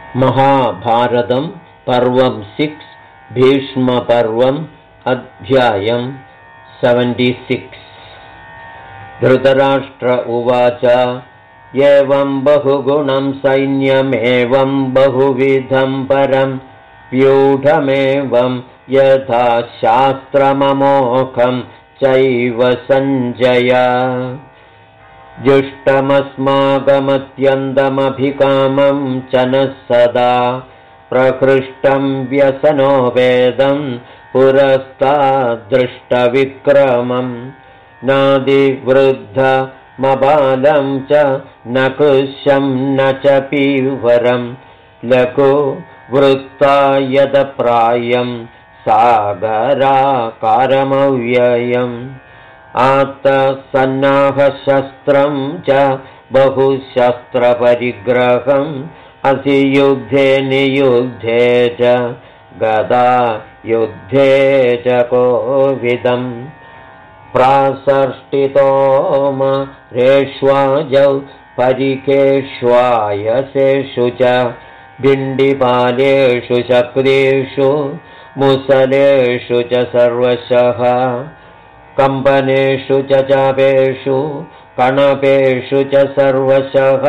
महाभारतं पर्वं 6 भीष्मपर्वम् अध्यायं 76। धृतराष्ट्र उवाच एवं बहुगुणं सैन्यमेवं बहुविधं परं व्यूढमेवं यथा शास्त्रममोघं चैव सञ्जय जुष्टमस्माकमत्यन्तमभिकामं च नः सदा प्रकृष्टं व्यसनो वेदं पुरस्तादृष्टविक्रमं नादिवृद्धमबालं च न कृशं न च पीवरं लघु वृत्तायतप्रायं सागराकारमव्ययम् आत्तसन्नाहशस्त्रं च बहुशस्त्रपरिग्रहम् असियुद्धे नियुद्धे च गदा युद्धे च कोविदम् प्रासर्ष्टितोमरेष्वाजौ परिकेष्वायसेषु च भिण्डिपालेषु चक्रेषु मुसलेषु च सर्वशः कम्पनेषु च चापेषु कणपेषु च सर्वशः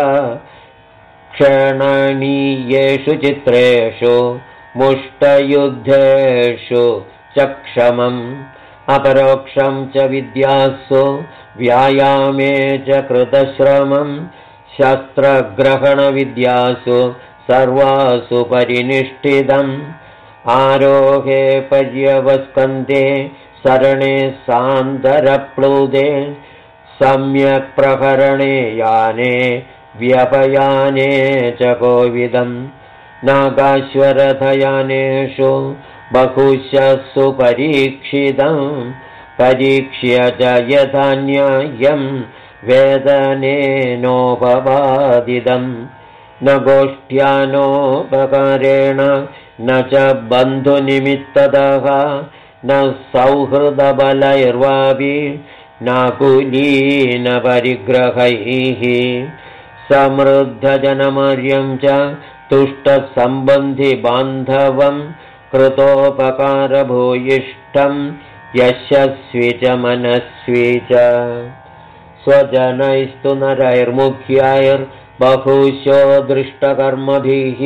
क्षणनीयेषु चित्रेषु मुष्टयुद्धेषु चक्षमम् अपरोक्षं च विद्यासु व्यायामे च कृतश्रमं शस्त्रग्रहणविद्यासु सर्वासु परिनिष्ठितम् आरोहे पर्यवस्कन्धे सरणे सान्दरप्लुदे सम्यक् प्रहरणे याने व्यपयाने च कोविदम् नागाश्वरथयानेषु बहुशस्सु परीक्षितं परीक्ष्य च यथा न्याय्यं वेदनेनोपवादितम् न गोष्ठ्यानोपकारेण न च बन्धुनिमित्ततः न सौहृदबलैर्वापि न कुलीनपरिग्रहैः समृद्धजनमर्यं च तुष्टसम्बन्धिबान्धवं कृतोपकारभूयिष्ठं यशस्वी च मनस्वी च स्वजनैस्तु नरैर्मुख्यैर्बहुशो दृष्टकर्मभिः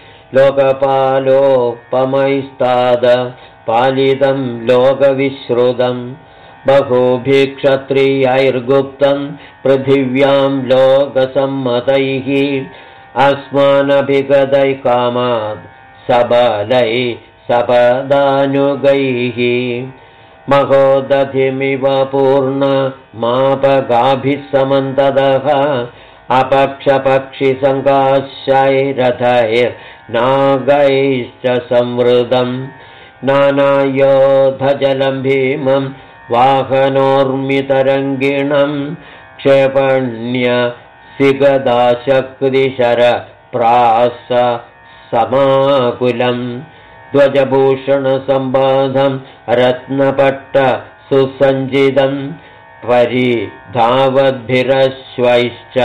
लोकपालोपमैस्ताद पालितं लोकविश्रुतं बहुभिः क्षत्रियैर्गुप्तं पृथिव्यां लोकसम्मतैः अस्मानभिगतैः कामात् सबलैः सपदानुगैः महोदधिमिव पूर्णमापगाभिः समन्ततः अपक्षपक्षिसङ्काशैरथैर्नागैश्च संवृतम् नानायोधजलं भीमं वाहनोर्मितरङ्गिणं क्षेपण्यसिगदाशक्तिशरप्रास समाकुलं ध्वजभूषणसम्बाधं रत्नपट्ट सुसञ्जितं परिधावद्भिरश्वैश्च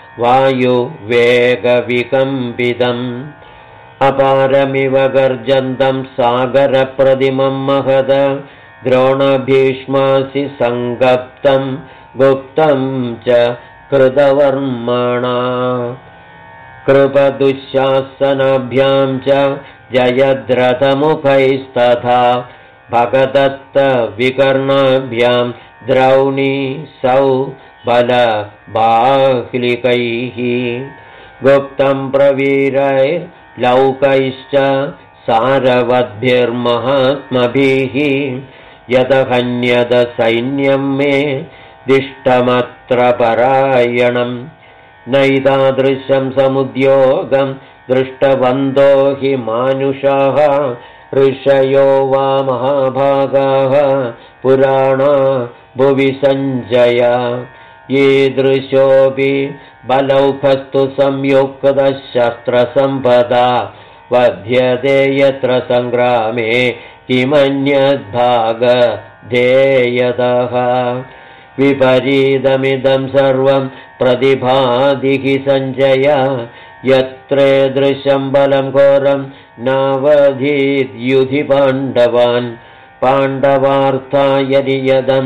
वायुवेगविकम्पितम् अपारमिव गर्जन्तं सागरप्रतिमं महद द्रोणभीष्मासि सङ्गप्तं गुप्तं च कृतवर्मणा कृपदुःशासनाभ्यां च जयद्रथमुखैस्तथा भगदत्तविकर्णाभ्यां द्रौणी सौबलबाह्लिकैः गुप्तं प्रवीरैर्लौकैश्च सारवद्भिर्महात्मभिः यदहन्यद सैन्यं मे दिष्टमत्र परायणं नैतादृशं समुद्योगं दृष्टवन्तो हि मानुषाः ऋषयो वा महाभागाः पुराणा भुवि सञ्जय ईदृशोऽपि बलौखस्तु संयुक्तशस्त्रसम्पदा वध्यते यत्र सङ्ग्रामे किमन्यद्भागधेयतः विपरीतमिदं सर्वं प्रतिभाति हि सञ्जय यत् शस्त्रे दृशं बलं घोरं नावधीद्युधि पाण्डवान् पाण्डवार्था यदि यदं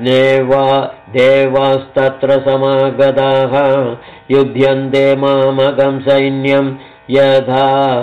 देवास्तत्र समागताः युध्यन्ते मामकं सैन्यं यथा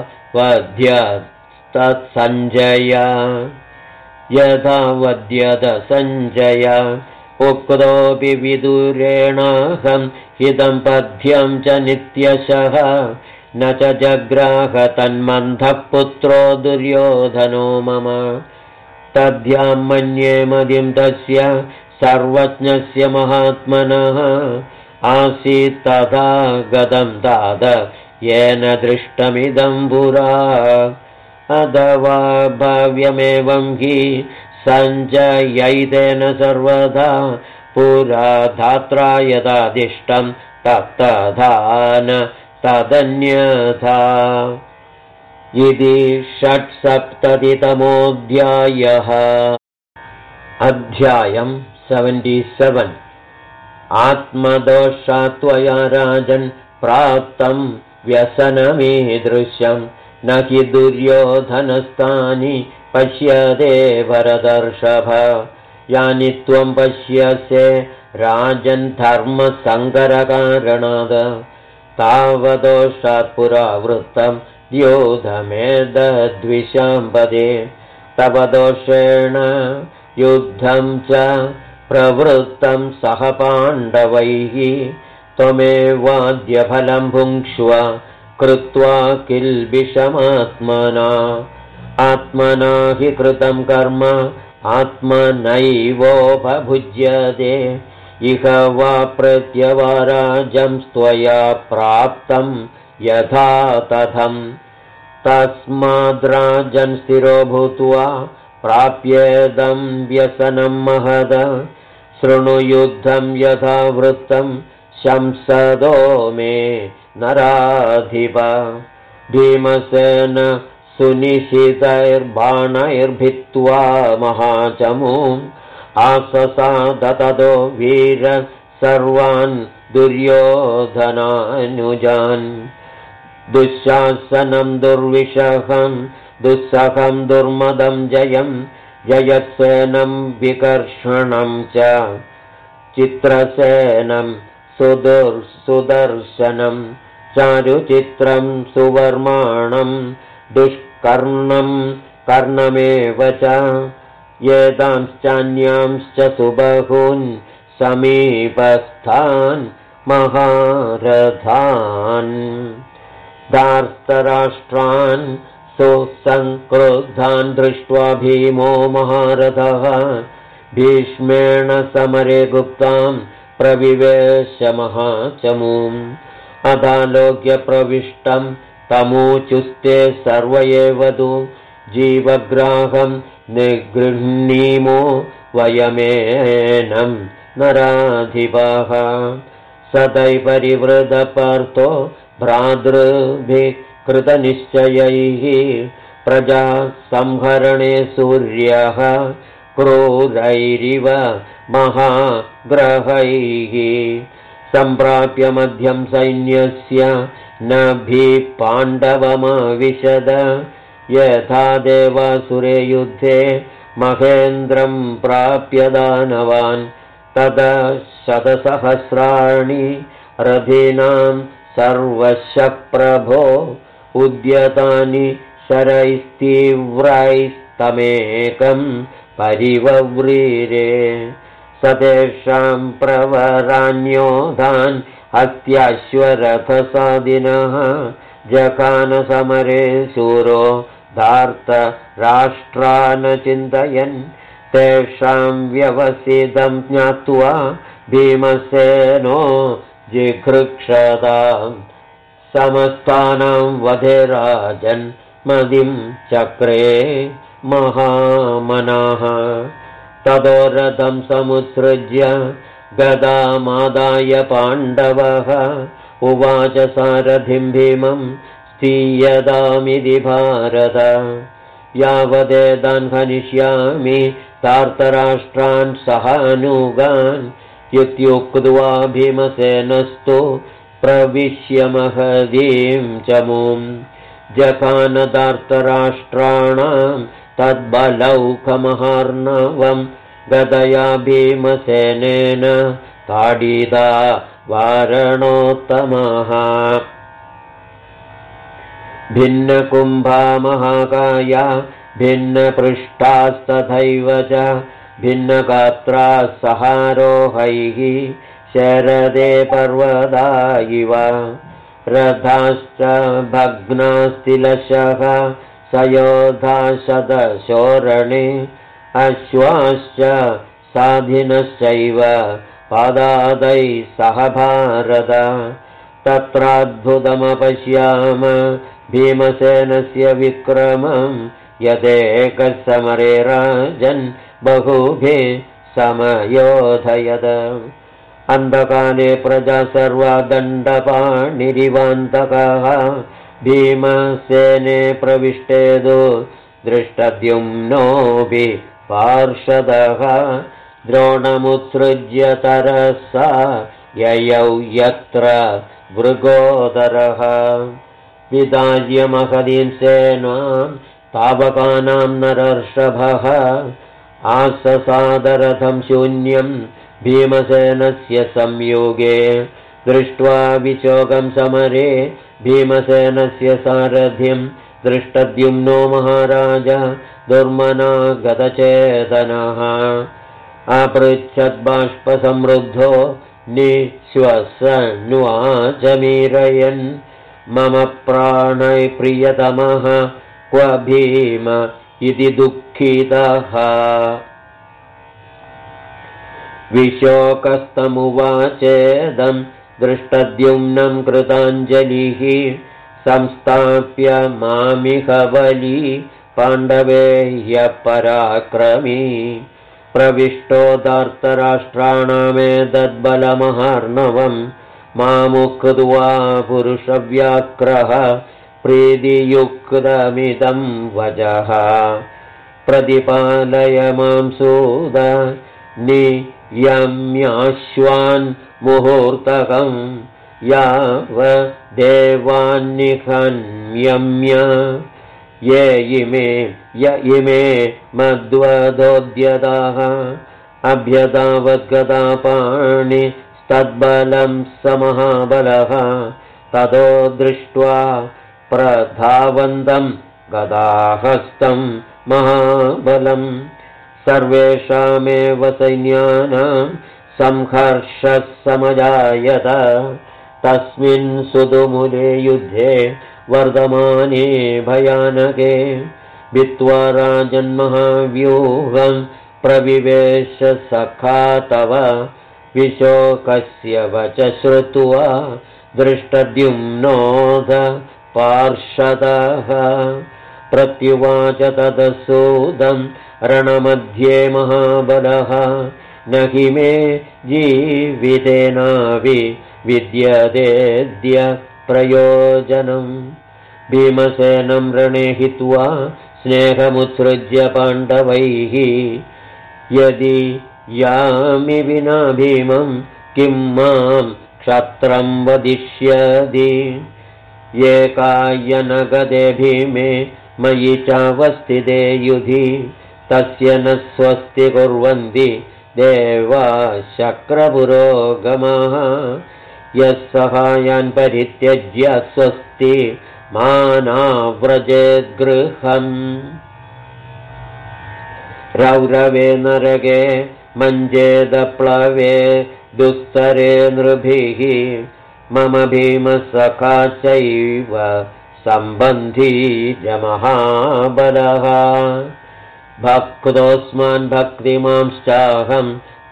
वध्यत सञ्जय उक्तोऽपि विदुरेणाहं हितं पथ्यं च नित्यशः न च जग्राह तन्मन्थः पुत्रो दुर्योधनो मम तद्यां मन्ये मदिं तस्य सर्वज्ञस्य महात्मनः आसीत् तथा गतं तात येन दृष्टमिदं पुरा अथवा भाव्यमेवं हि सञ्जयैतेन सर्वदा पुरा धात्रा यदादिष्टं तत्तथा न तदन्यथा इति 670तमोऽध्यायः। अध्यायं 77 आत्मदोषात्वया राजन् प्राप्तं व्यसनमीदृशं न हि दुर्योधनस्तानि पश्यते भरतर्षभ यानि त्वं पश्यसे राजन् धर्मसङ्करकारणात् तावदोषात् पुरावृत्तं द्योतमेतद्विशाम्पदे तव दोषेण युद्धं च प्रवृत्तं सह पाण्डवैः त्वमेवाद्यफलं भुङ्क्ष्व कृत्वा किल्बिषमात्मना आत्मना हि कृतं कर्म आत्मनैवोपभुज्यते इह वा प्रत्यवाराजं त्वया प्राप्तं यथा तथं तस्माद्राजन् स्थिरो भूत्वा प्राप्येदं व्यसनं महद शृणु युद्धं यथा वृत्तं शंसदो मे नराधिप भीमसेन सुनिशितैर्बाणैर्भित्त्वा महाचमूम् आससाद ततो वीर सर्वान् दुर्योधनानुजान् दुःशासनं दुर्विषहं दुःसहं दुर्मदं जयं जयत्सेनं विकर्षणं च चित्रसेनं सुदर्शनं चारुचित्रं सुवर्माणं दुष्कर्णं कर्णमेव च एतांश्चान्यांश्च सुबहून् समीपस्थान् महारथान् धार्तराष्ट्रान् सुसङ्क्रुद्धान् दृष्ट्वा भीमो महारथः भीष्मेण समरे गुप्तां प्रविवेश महाचमूम् अधालोक्य प्रविष्टं तमूचुस्ते सर्व एव तु जीवग्राहं निगृह्णीमो वयमेनं नराधिपः सदै परिवृतपार्थो भ्रातृभिः कृतनिश्चयैः प्रजा संहरणे सूर्यः क्रूरैरिव महाग्रहैः सम्प्राप्य मध्यं सैन्यस्य नभिः पाण्डवमविशद यथा देवासुरे युद्धे महेन्द्रं प्राप्य दानवान् तदा शतसहस्राणि रथीनां सर्वशः प्रभो उद्यतानि शरैस्तीव्रैस्तमेकं परिवव्रीरे सतेषां प्रवरान्योधान् हत्याश्वरथसादिनः जखानसमरे शूरो धार्तराष्ट्रान् चिन्तयन् तेषां व्यवसितं ज्ञात्वा भीमसेनो जिघृक्षतां समस्तानां वधे राजन् मदिं चक्रे महामनाः ततो रथं समुत्सृज्य गदामादाय पाण्डवः उवाच सारथिं भीमं स्थीयतामिति भारत यावदेतान् हनिष्यामि धार्तराष्ट्रान् सहानुगान् इत्युक्त्वा भीमसेनस्तु प्रविश्य महदीं चमूं जखानदार्तराष्ट्राणां तद्बलौकमहार्णवं गदया भीमसेनेन ताडिता वारणोत्तमः भिन्नकुम्भा महाकाया भिन्नपृष्ठास्तथैव च भिन्नगात्राः सहारोहैः शरदे पर्वता इव रथाश्च भग्नास्तिलशः सयोधा शतशोरणे अश्वाश्च साधिनश्चैव पादादैः सह भारत तत्राद्भुतमपश्याम भीमसेनस्य विक्रमं यदेकः समरे राजन् बहुभिः समयोधयत् अन्धकाले प्रजा सर्वा दण्डपाणिरिवान्तकः भीमसेने प्रविष्टेदो दृष्टद्युम्नोऽपि पार्षदः द्रोणमुत्सृज्य तरसा ययौ यत्र मृगोदरः विदार्य महदीं सेनां तावकानां नरर्षभः आससादरथं शून्यं भीमसेनस्य संयोगे दृष्ट्वा विचोकं समरे भीमसेनस्य सारथिं दृष्टद्युम्नो महाराज दुर्मना गतचेतनः अपृच्छद्बाष्पसमृद्धो निःश्वसन्वाचमीरयन् मम प्राणप्रियतमः क्व भीम इति दुःखितः विशोकस्तमुवाचेदं दृष्टद्युम्नं कृताञ्जलिः संस्थाप्य मामिह बली पाण्डवे ह्यपराक्रमी प्रविष्टो दार्तराष्ट्राणामेतद्बलमहार्णवं मामुक्त्वा पुरुषव्याक्रः प्रीतियुक्तमिदं वचः प्रतिपालय मां सूद नियम्याश्वान् मुहूर्तकं यावदेवान्निहन्यम्य ये इमे मद्वदोद्यताः अभ्यतावद्गदापाणिस्तद्बलं समहाबलः ततो दृष्ट्वा प्रधावन्तं गदाहस्तं महाबलं सर्वेषामेव सैन्यानां संहर्षः समजायत तस्मिन् सुदुमुले युद्धे वर्धमाने भयानके भित्त्वा राजन्महाव्यूहं प्रविवेश सखा तव विशोकस्य वच श्रुत्वा दृष्टद्युम्नोऽध पार्षदः प्रत्युवाच तदसूदं रणमध्ये महाबलः न हि मे जीवितेनापि विद्यतेऽद्य प्रयोजनम् भीमसेनं रणे हित्वा स्नेहमुत्सृज्य पाण्डवैः यदि यामि विना भीमं किं मां क्षत्रं वदिष्यति एकायनगदे भीमे मयि चावस्थिते युधि तस्य न स्वस्ति कुर्वन्ति देवा शक्रपुरोगमः यः सहायान् परित्यज्य स्वस्ति मानाव्रजेद्गृहम् रौरवे नरके मञ्जेदप्लवे दुस्तरे नृभिः मम भीमसखा चैव सम्बन्धी च महाबलः भक्तोऽस्मान् भक्तिमांश्चाहं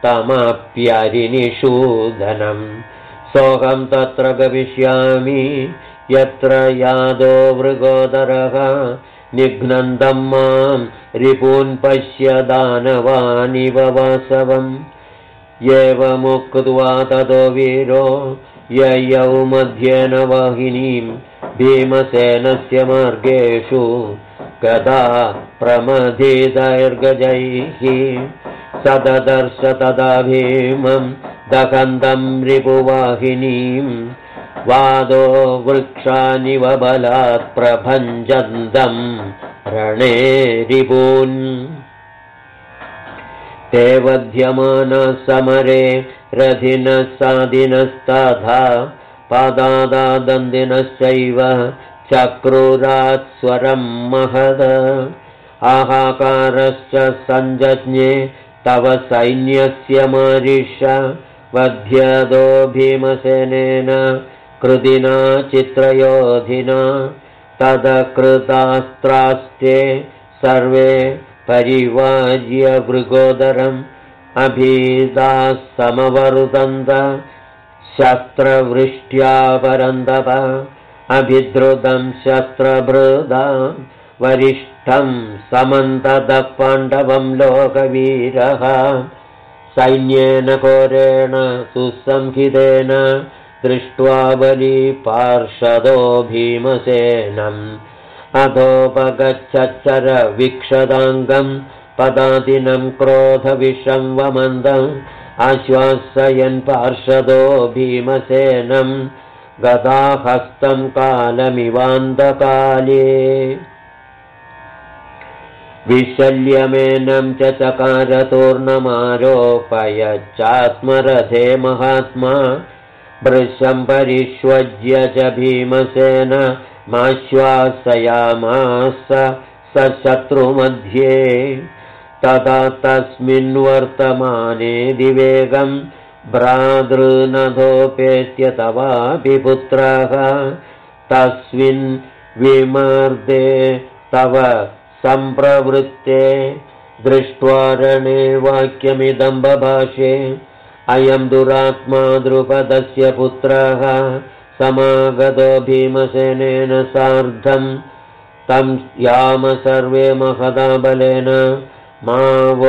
तमप्यरिनिषूदनम् सोऽहं तत्र गमिष्यामि यत्र यादो मृगोदरः निघ्नन्दं मां रिपून् पश्य दानवानिव वासवम् एवमुक्त्वा ततो वीरो ययौ मध्येन वाहिनीं भीमसेनस्य मार्गेषु गदा प्रमथितैर्गजैः सददर्श तदा भीमं दहन्तं रिपुवाहिनीं वादो वृक्षानिव बलात् प्रभञ्जन्तम् रणे रिपून् ते वध्यमानः समरे रथिनः सादिनस्तथा पादादादन्दिनश्चैव चक्रुरात् स्वरं महद आहाकारश्च सञ्जज्ञे तव सैन्यस्य मारिष वध्यदो भीमसेनेन कृतिना चित्रयोधिना तदकृतास्त्रास्ते सर्वे परिवार्य मृगोदरम् अभीदाः समवरुदन्त शस्त्रवृष्ट्या परन्तप अभिद्रुतं शस्त्रभृदा वरिष्ठं समन्ततः पाण्डवं लोकवीरः सैन्येन घोरेण सुसंहितेन दृष्ट्वा बली पार्षदो भीमसेनम् अधोपगच्छच्चर वीक्षदाङ्गं पदातिनं क्रोधविषं वमन्दम् आश्वासयन् पार्षदो भीमसेनं गदाहस्तं कालमिवान्तकाले विशल्यमेनं च चकारतूर्णमारोपयच्चात्मरथे महात्मा भृशं परिष्वज्य च भीमसेन माश्वासयामास सशत्रुमध्ये तदा तस्मिन् वर्तमाने दिवेगं भ्रातृनधोपेत्य तवापि पुत्रः तस्मिन् विमर्दे तव सम्प्रवृत्ते दृष्ट्वा रणे वाक्यमिदं बभाषे अयं दुरात्मा द्रुपदस्य पुत्रः समागतो भीमसेनेन सार्धं तं याम सर्वे महदा बलेन मा वो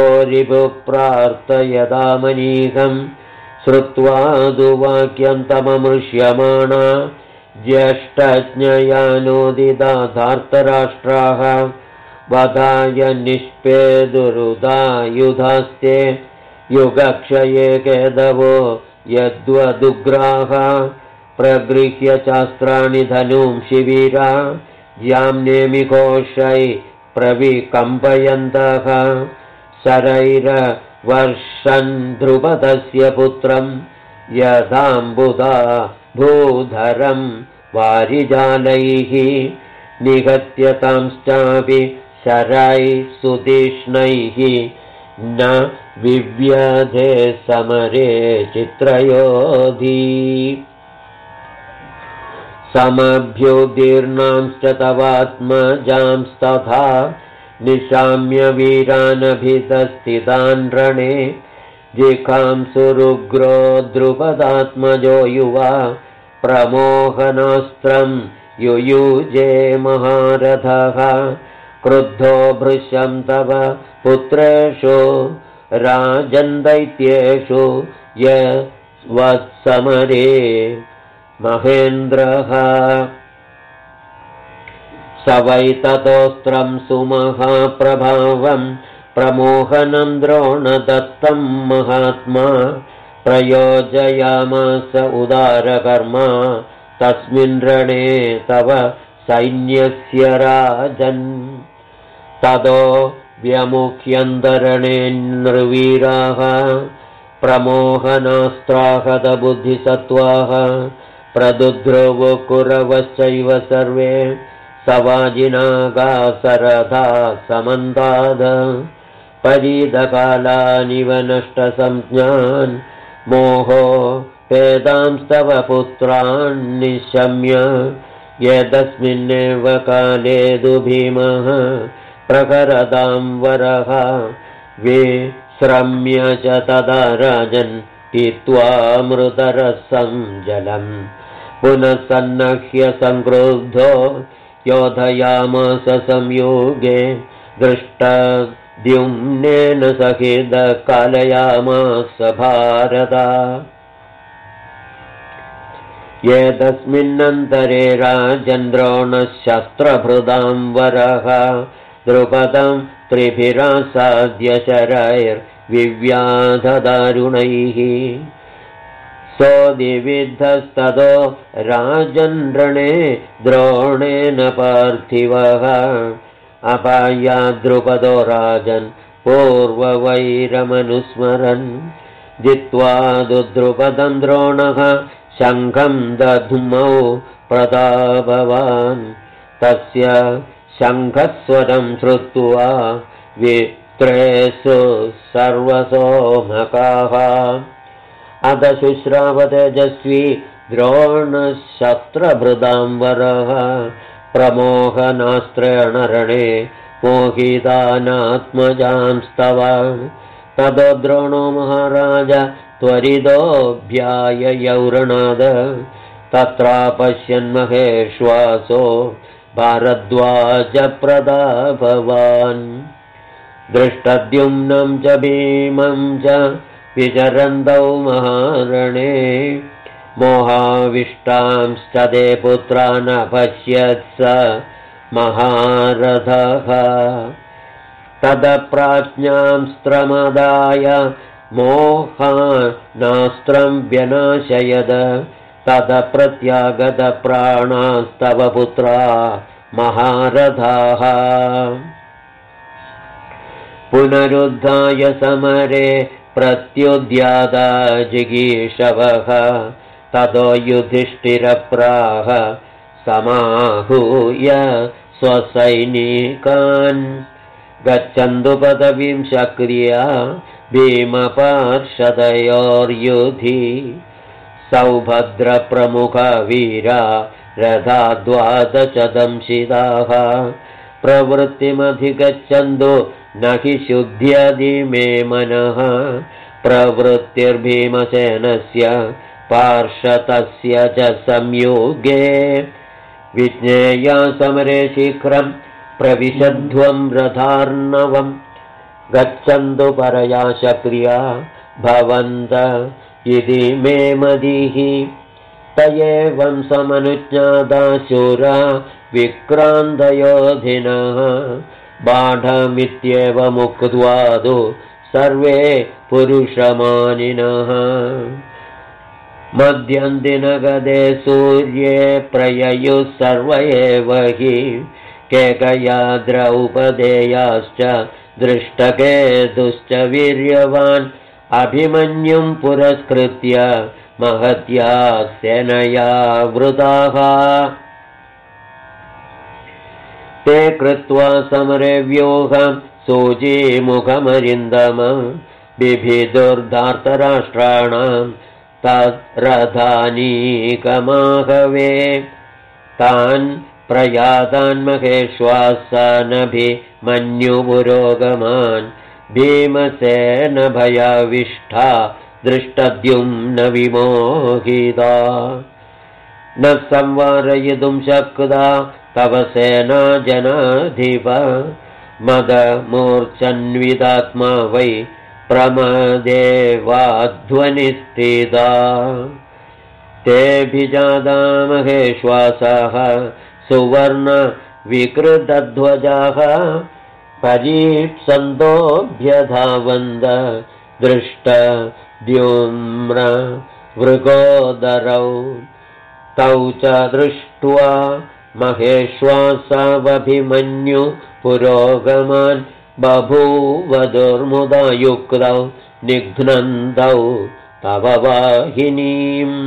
रिपुप्रार्थयदामनीकं श्रुत्वा दुवाक्यं तममृष्यमाणा ज्येष्ठज्ञयानोदिताधार्तराष्ट्राः वधाय निष्पेदुरुदायुधास्ते युगक्षये केदवो यद्वदुग्राः प्रगृह्य शास्त्राणि धनुं शिवीरा याम्नेमिघोषै प्रविकम्पयन्तः शरैर्वर्षन् ध्रुपदस्य पुत्रं यथाम्बुदा भूधरं वारिजालैः निहत्य तांश्चापि शरैः सुतीक्ष्णैः न विव्यधे समरे चित्रयोधी समभ्युदीर्णांश्च तवात्मजांस्तथा निशाम्य वीरानभितस्थितान् रणे जिघांसुरुग्रो द्रुपदात्मजो युवा प्रमोहनास्त्रं युयुजे महारथः क्रुद्धो भृशं तव पुत्रेषु राजन्दैत्येषु यवत्समरे महेन्द्रः स वै ततोऽस्त्रं सुमहाप्रभावं प्रमोहनं द्रोणदत्तं महात्मा प्रयोजयामास उदारकर्मा तस्मिन् रणे तव सैन्यस्य राजन् ततो व्यमुख्यन्तरणे नृवीराः प्रमोहनास्त्राहतबुद्धिसत्त्वाः प्रदुद्रुवुकुरवश्चैव सर्वे सवाजिनागासरथा समन्ताद परीदकालानिव नष्टसंज्ञान् मोहो वेदांस्तव पुत्रान् निशम्य यदस्मिन्नेव काले दुभीमः प्रकरदां वरः विश्रम्य च तदा राजन् पीत्वा मृतरसं जलम् पुनः सन्नह्य संक्रुद्धो योधयामास संयोगे दृष्टद्युम्नेन सहित कालयामास भारता एतस्मिन्नन्तरे राजेन्द्रोणः शस्त्रभृदां वरः द्रुपदं त्रिभिरासाद्य शरैर्विव्याधदारुणैः सोऽदिविद्धस्ततो राजन्रणे द्रोणेन पार्थिवः अपायाद्रुपदो राजन् पूर्ववैरमनुस्मरन् जित्वा दुद्रुपदं द्रोणः शङ्खं दध्मौ प्रतापवान् तस्य शङ्खस्वरं श्रुत्वा वित्रेषु सर्वसोमकाः अध शुश्रावतेजस्वी द्रोणशस्त्रभृदाम्बरः प्रमोहनास्त्रेण रणे मोहितानात्मजांस्तव ततो द्रोणो महाराज त्वरितोऽभ्याययौरणाद तत्रापश्यन्महेश्वासो भारद्वाजप्रतापवान् दृष्टद्युम्नं च भीमं च विचरन्तौ महारणे मोहाविष्टांश्च ते पुत्रान् अपश्यत् स महारथः तदप्राज्ञांस्त्रमदाय मोहानास्त्रं व्यनाशयद तदप्रत्यागतप्राणास्तव पुत्रा महारथाः पुनरुद्धाय समरे प्रत्युद्याता जिगीषवः ततो युधिष्ठिरप्राह समाहूय स्वसैनिकान् गच्छन्तु पदवीं शक्रिया भीमपार्षदयोर्युधि सौभद्रप्रमुखवीरा रथा द्वादशदंशिताः प्रवृत्तिमधिगच्छन्तु न हि शुद्ध्यदि मे मनः प्रवृत्तिर्भीमसेनस्य पार्षदस्य च संयोगे विज्ञेया समरे शीघ्रं प्रविशध्वं रथार्णवं गच्छन्तु परया शक्रिया भवन्त इति मे मतिः त एवं समनुज्ञाता शूरा विक्रान्तयोधिनः बाढमित्येवमुक्त्वा तु सर्वे पुरुषमानिनः मध्यन्दिनगदे सूर्ये प्रययुः सर्व एव हि केकया द्रौपदेयाश्च दृष्टकेतुश्च वीर्यवान् अभिमन्युं पुरस्कृत्य महत्या सेनया वृताः ते कृत्वा समरे व्यूहं सूचीमुखमरिन्दमं बिभिदुर्धार्तराष्ट्राणां तद्रथानीकमाहवे तान् प्रयातान् महेश्वासानभिमन्युपुरोगमान् भीमसेन भयाविष्ठा दृष्टद्युम्न विमोहिता न संवारयितुं शक्ता तव सेना जनाधिप मदमूर्च्छन्वितात्मा वै प्रमदेवाध्वनिस्थिता तेऽभिजाता महेश्वासाः सुवर्णविकृतध्वजाः परीप्सन्तोऽभ्यधावन्त दृष्टद्युम्नवृकोदरौ तौ च दृष्ट्वा महेश्वासावभिमन्युपुरोगमान् बभूव दुर्मुदा युक्तौ निघ्नन्तौ तव वाहिनीम्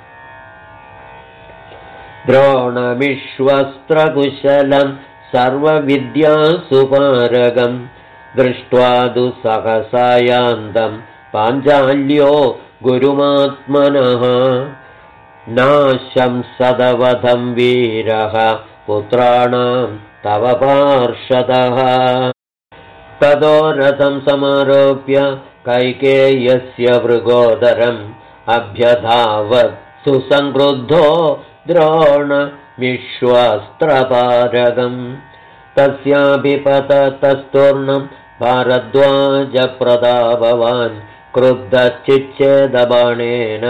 द्रोणमिश्वस्त्रकुशलं सर्वविद्यासुपारगं दृष्ट्वा तु सहसायान्तं पाञ्चाल्यो गुरुमात्मनः नाशंसदवधं वीरः पुत्राणां तव पार्षदः ततो रथं समारोप्य कैकेयस्य वृकोदरम् अभ्यधावत् सुसंक्रुद्धो द्रोणमिश्वस्त्रपारगम् तस्याभिपततस्तूर्णं भारद्वाजप्रतापवान् क्रुद्धचिच्छेदबाणेन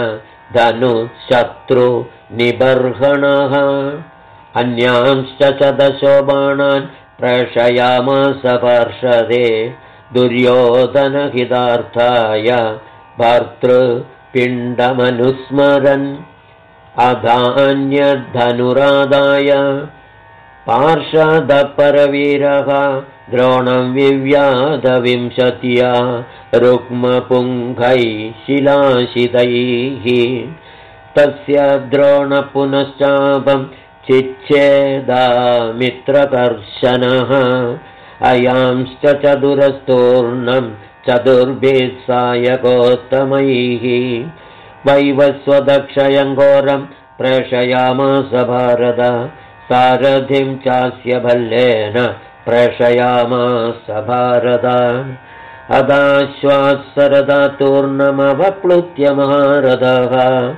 धनुशत्रुनिबर्हणः अन्यांश्च दशो बाणान् प्रशयामास पार्षदे दुर्योधनहितार्थाय भर्तृ पिण्डमनुस्मरन् अधान्यधनुरादाय पार्षदपरवीरः द्रोणं विव्याधविंशत्या रुक्मपुङ्गैः शिलाशितैः तस्य द्रोणपुनश्चापं चिच्छेदामित्रकर्शनः अयांश्च चतुरस्तूर्णं चतुर्भिः सायकोत्तमैः वैवस्वदक्षयङ्घोरं प्रेषयामास भारत सारथिं चास्य भल्लेन प्रेषयामास भारत अदाश्वात्सरदातूर्णमवप्लुत्य महारथः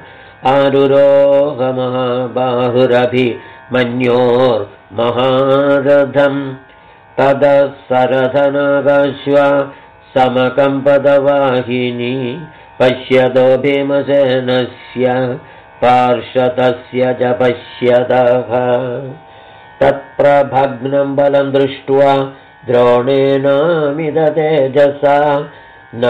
आरुरोहमहाबाहुरभिमन्योर्महारथम् ततः सरथनागाश्व समकम्पदवाहिनी पश्यतो भीमसेनस्य पार्षदस्य च पश्यतः तत्प्रभग्नं बलं दृष्ट्वा द्रोणेनामिदतेजसा न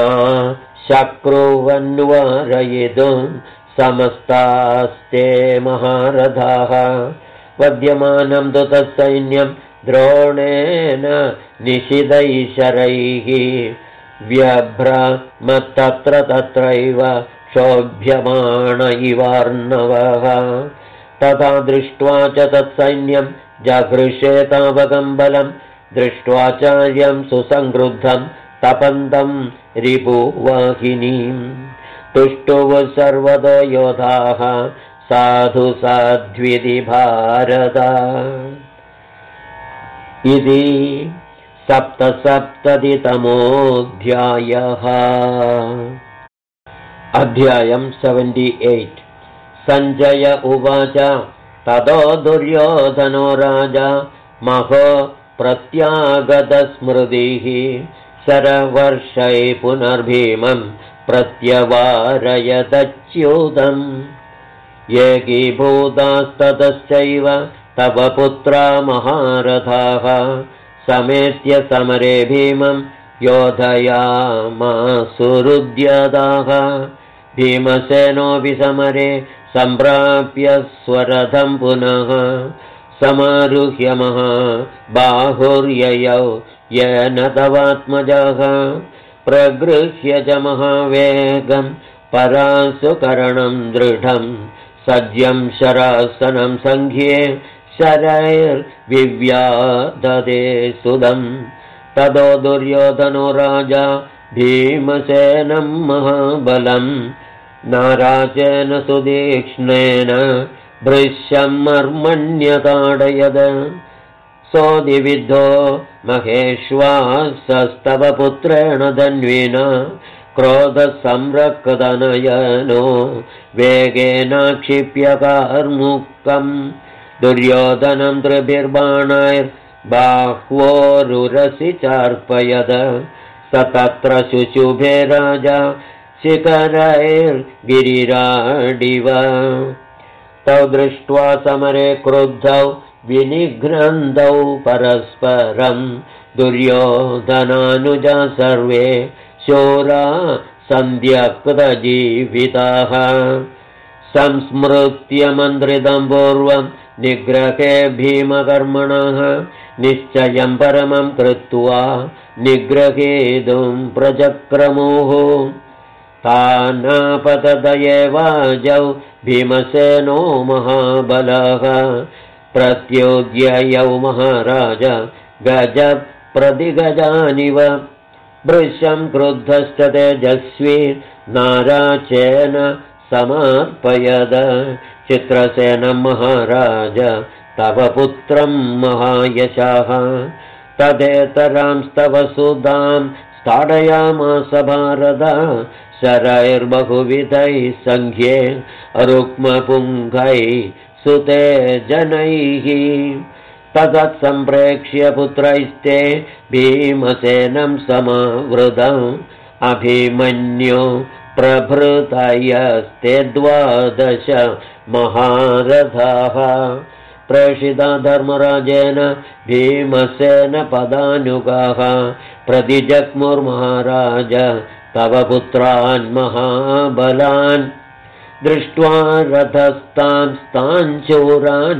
शक्रुवन्वारयितुं समस्तास्ते महारथाः वद्यमानं तु तत्सैन्यं द्रोणेन निशितैशरैः व्यभ्रमत्तत्र तत्रैव क्षोभ्यमाण इवार्णवः तथा दृष्ट्वा च तत्सैन्यं जघृषे तावकं बलं दृष्ट्वाचार्यं सुसंक्रुद्धं तपन्तं रिपुवाहिनीं तुष्टुः सर्वतो योधाः साधु साध्विति भारत इति 77तमोऽध्यायः। अध्यायं 78। सञ्जय उवाच ततो दुर्योधनो राजा महो प्रत्यागतस्मृतिः शरवर्षै पुनर्भीमं प्रत्यवारयदच्युतम् एकीभूतास्ततश्चैव तव पुत्रा महारथाः समेत्य समरे भीमं योधयामासुरुद्यताः भीमसेनोऽपि समरे सम्प्राप्य स्वरथं पुनः समारुह्य महाबाहुर्ययौ येन तवात्मजः प्रगृह्य च महावेगं परासुकरणं दृढं सज्जं शरासनं सङ्घ्ये शरैर्विव्याददे सुदं ततो दुर्योधनो राजा भीमसेनं महाबलं नाराचेन सुदीक्ष्णेन भृशमर्मण्यताडयद सोऽधिविद्धो महेश्वासस्तव पुत्रेण धन्विना क्रोधसंरक्तनयनो वेगेनाक्षिप्य कार्मुकम् दुर्योधनं त्रिभिर्बाणैर्बाह्वोरुरसि चार्पयद स तत्र शुशुभे राजा शिखरैर्गिरिराडिव तौ दृष्ट्वा समरे क्रुद्धौ विनिघ्नन्दौ परस्परं दुर्योधनानुजा सर्वे शूरा सन्ध्यक्तजीविताः संस्मृत्य मन्त्रितं पूर्वं निग्रहे भीमकर्मणः निश्चयं परमं कृत्वा निग्रहेतुं प्रचक्रमुः तानापततयेवाजौ भीमसेनो महाबलः प्रत्योद्ययौ महाराज गजप्रतिगजानिव भृशं क्रुद्धश्च तेजस्वी नाराचेन समर्पयद चित्रसेनं महाराज तव पुत्रं महायशः तदेतरांस्तव सुधां स्थाडयामास भारत शरैर्बहुविधैः सङ्घ्ये रुक्मपुङ्गैः सुते जनैः तदत्सम्प्रेक्ष्य पुत्रैस्ते भीमसेनं समावृतम् अभिमन्यु प्रभृतयस्ते 12 महारथाः प्रेषिता धर्मराजेन भीमसेन पदानुगाः प्रतिजग्मुर्महाराज तव पुत्रान् महाबलान् दृष्ट्वा रथस्तान् शूरान्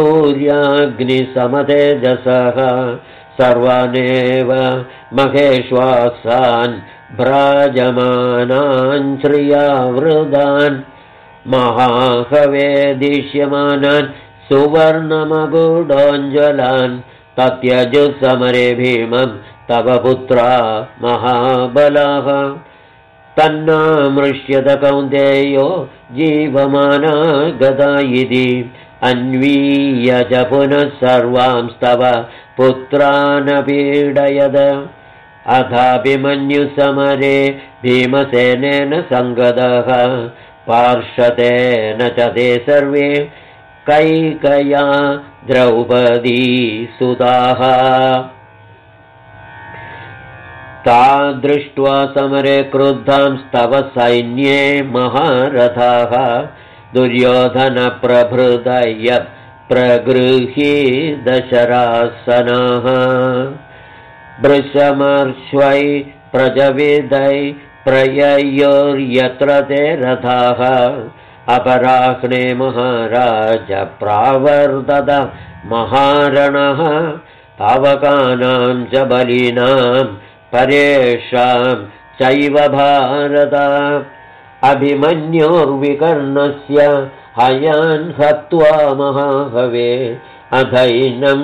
सूर्याग्निसमतेजसः सर्वानेव महेश्वासान् भ्राजमानान् श्रियावृदान् महाहवेदिष्यमानान् सुवर्णमकुटोज्ज्वलान् तत्यजुस्समरे भीमं तव पुत्रा महाबलाः तन्नामृष्यत कौन्तेयो जीवमाना गता इति अन्वीय च पुनः सर्वांस्तव पुत्रानपीडयद अथाभिमन्युसमरे भीमसेनेन सङ्गतः पार्षदेन च ते सर्वे कैकया द्रौपदी सुताः तादृष्ट्वा समरे क्रुद्धांस्तव सैन्ये महारथाः दुर्योधनप्रभृतय प्रगृहीतशरासनाः भृशमर्श्वै प्रजविदै प्रययोर्यत्र ते रथाः अपराह्णे महाराज प्रावर्तत महारणः पावकानां च बलिनां परेषां चैव भारत अभिमन्योर्विकर्णस्य हयान् हत्वा महाहवे अधैनं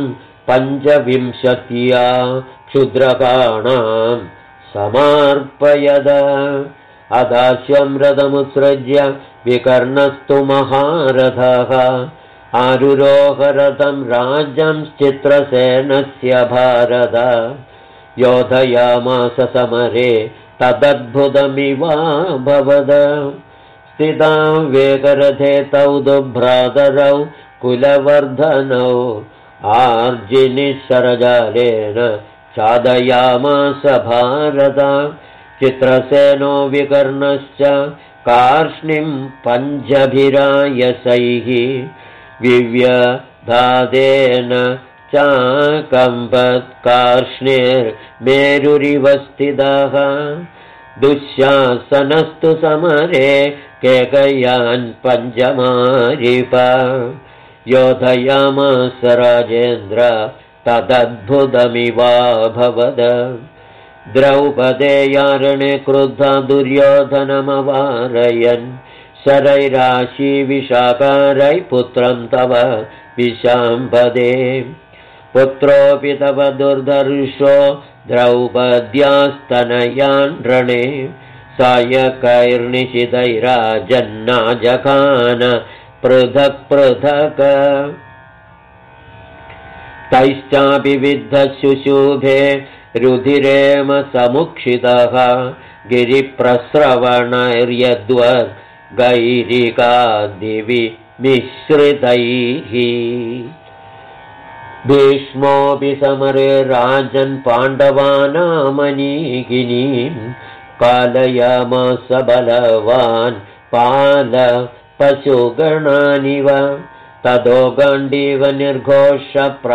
25 क्षुद्रकाणां समार्पयद अदाश्वं रथमुत्सृज्य विकर्णस्तु महारथः आरुरोहरथं राज्यं चित्रसेनस्य भारत योधयामास समरे तदद्भुतमिवाभवद स्थिता वेगरथे तौ दुभ्रातरौ कुलवर्धनौ आर्जिनिशरजालेन चादयामास भारत चित्रसेनो विकर्णश्च कार्ष्णिं पञ्चभिरायसैः विव्यधादेन चाकम्पत्कार्ष्णिर्मेरुरिव स्थितः दुःशासनस्तु समरे केकयान् पञ्चमारिप योधयामास राजेन्द्र तदद्भुतमिवाभवद द्रौपदेयारणे क्रुद्धा दुर्योधनमवारयन् शरैराशिविशाकारैः पुत्रं तव विशाम्पदे पुत्रोऽपि तव दुर्धर्षो द्रौपद्यास्तनयान् रणे सायकैर्निशितैराजन्नाजखान पृथक् पृथक् तैश्चापि विद्धशुशुभे रुधिरेम समुक्षितः गिरिप्रस्रवणैर्यद्वद्गैरिकादिवि मिश्रितैः भीष्मोऽपि समरे राजन् पाण्डवानामनीकिनीं कालयामास बलवान् पाल पशुगणानिव ततो गण्डीव निर्घोष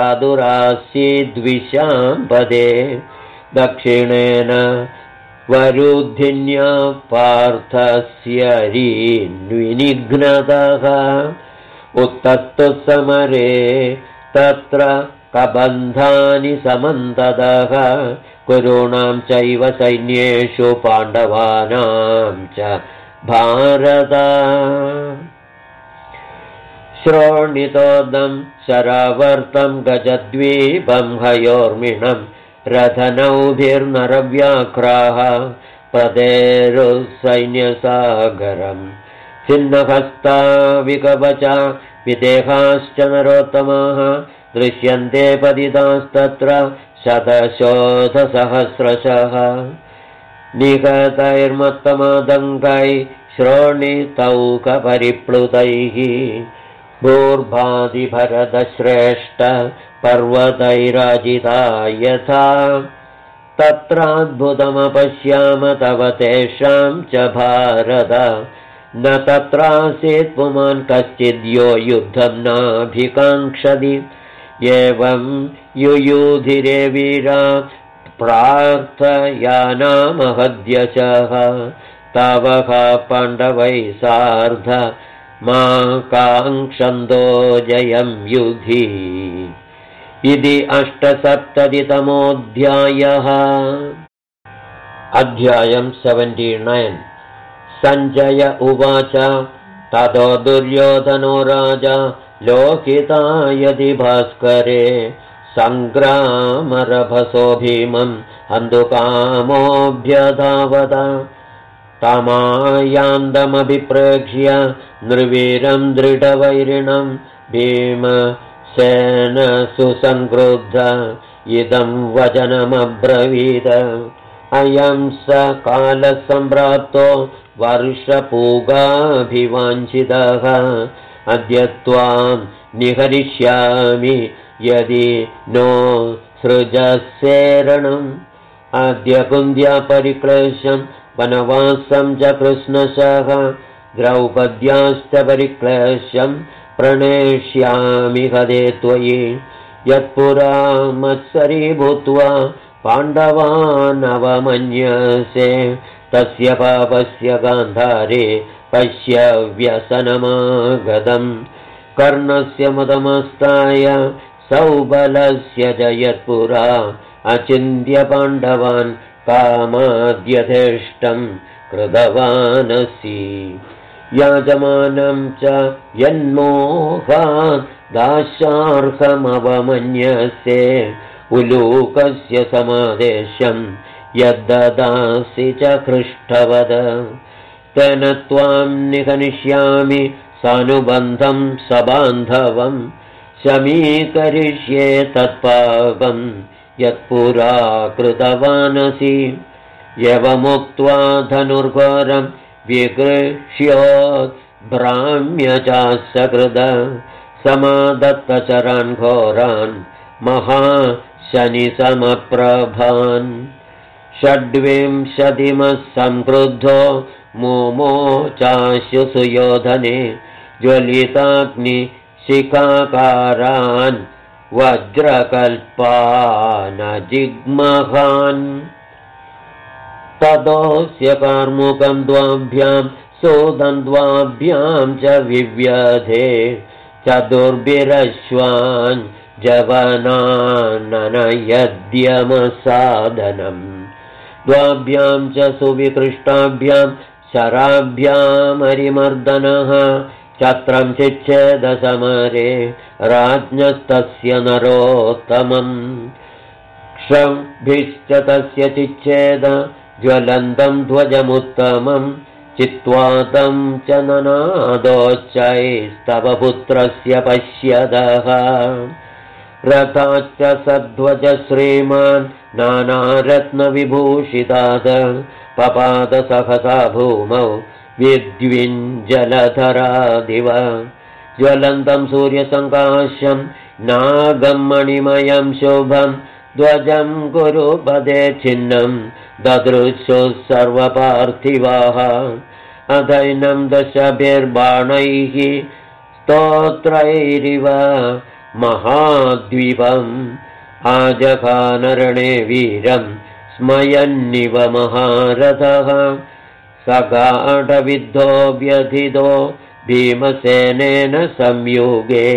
प्रादुरासीद्विशाम्पदे दक्षिणेन वरुधिन्या पार्थस्य विनिघ्नतः उत्तत्तु समरे तत्र कबन्धानि समन्ततः कुरूणां चैव सैन्येषु पाण्डवानां च भारत श्रोणितोदं शरावर्तं गजद्वीपं हयोर्मिणं रथनौभिर्नरव्याघ्राः प्रदेरुसैन्यसागरं छिन्नहस्ता विकवचा विदेहाश्च नरोत्तमाः दृश्यन्ते पतितास्तत्र शतशोधसहस्रशः निहतैर्मत्तमादङ्गैः श्रोणितौकपरिप्लुतैः भूर्भादिभरतश्रेष्ठ पर्वतैराजिता यथा तत्राद्भुतमपश्याम तव तेषां च भारत न तत्रासीत् पुमान् कश्चिद्यो युद्धं नाभिकाङ्क्षति एवं युयुधिरे वीरा प्रार्थयानामहद्यशः तवः पाण्डवैः सार्ध मा काङ्क्षन्तो जयं युधि इति 870तमोऽध्यायः। अध्यायं 79। सञ्जय उवाच ततो दुर्योधनो राजा लोकितायदि भास्करे सङ्ग्रामरभसो भीमं हन्तुकामोऽभ्यधावत तमायान्दमभिप्रेक्ष्य नृवीरं दृढवैरिणं भीमसेनसुसंक्रुद्ध इदं वचनमब्रवीद अयं स कालसम्प्राप्तो वर्षपूगाभिवाञ्छितः अद्य त्वां निहरिष्यामि यदि नो सृजस्येरणम् अद्य कुन्द्या परिक्लेशं वनवासं च कृष्णशः द्रौपद्याश्च परिक्लेशं प्रणेष्यामि हदे त्वयि यत्पुरा मत्सरी भूत्वा पाण्डवानवमन्यसे तस्य पापस्य गान्धारे पश्य व्यसनमागतम् कर्णस्य मदमस्ताय सौबलस्य च यत्पुरा अचिन्त्य पाण्डवान् कामाद्यथेष्टं कृतवानसि याजमानं च यन्मोहात् दास्यार्हमवमन्यसे उलूकस्य समादेशं यद्ददासि च हृष्टवद तेन त्वां निहनिष्यामि सानुबन्धं सबान्धवं शमीकरिष्ये तत्पापं यत्पुरा कृतवानसि एवमुक्त्वा धनुर्घोरं विगृह्योत् भ्राम्य चासकृद समादत्तचरान् घोरान् महाशनिसमप्रभान् 26 संक्रुद्धो मुमोचाशु सुयोधने ज्वलिताग्निशिखाकारान् वज्रकल्पानजिग्महान् ततोऽस्य कार्मुकं द्वाभ्यां सोदन्द्वाभ्यां च विव्यधे चतुर्भिरश्वान् जवनाननयद्यमसाधनम् द्वाभ्यां च सुविकृष्टाभ्यां शराभ्यामरिमर्दनः छत्रं चिच्छेदसमरे राज्ञस्तस्य नरोत्तमम् क्षभिश्च तस्य चिच्छेद ज्वलन्तं ध्वजमुत्तमं चित्वा तं च ननादोच्चैस्तव पुत्रस्य पश्यदः रथाच्च सध्वज श्रीमान् नानारत्नविभूषितात् पपाद सहसा भूमौ विद्विञ्जलधरादिव ज्वलन्तं सूर्यसङ्काशं नागं मणिमयं शुभं ध्वजं गुरुपदे छिन्नं ददृशुः सर्वपार्थिवाः अधैनं दशभिर्बाणैः स्तोत्रैरिव महाद्वीपम् आजघानरणे वीरं स्मयन्निव महारथः सगाढविद्धो व्यथितो भीमसेनेन संयुगे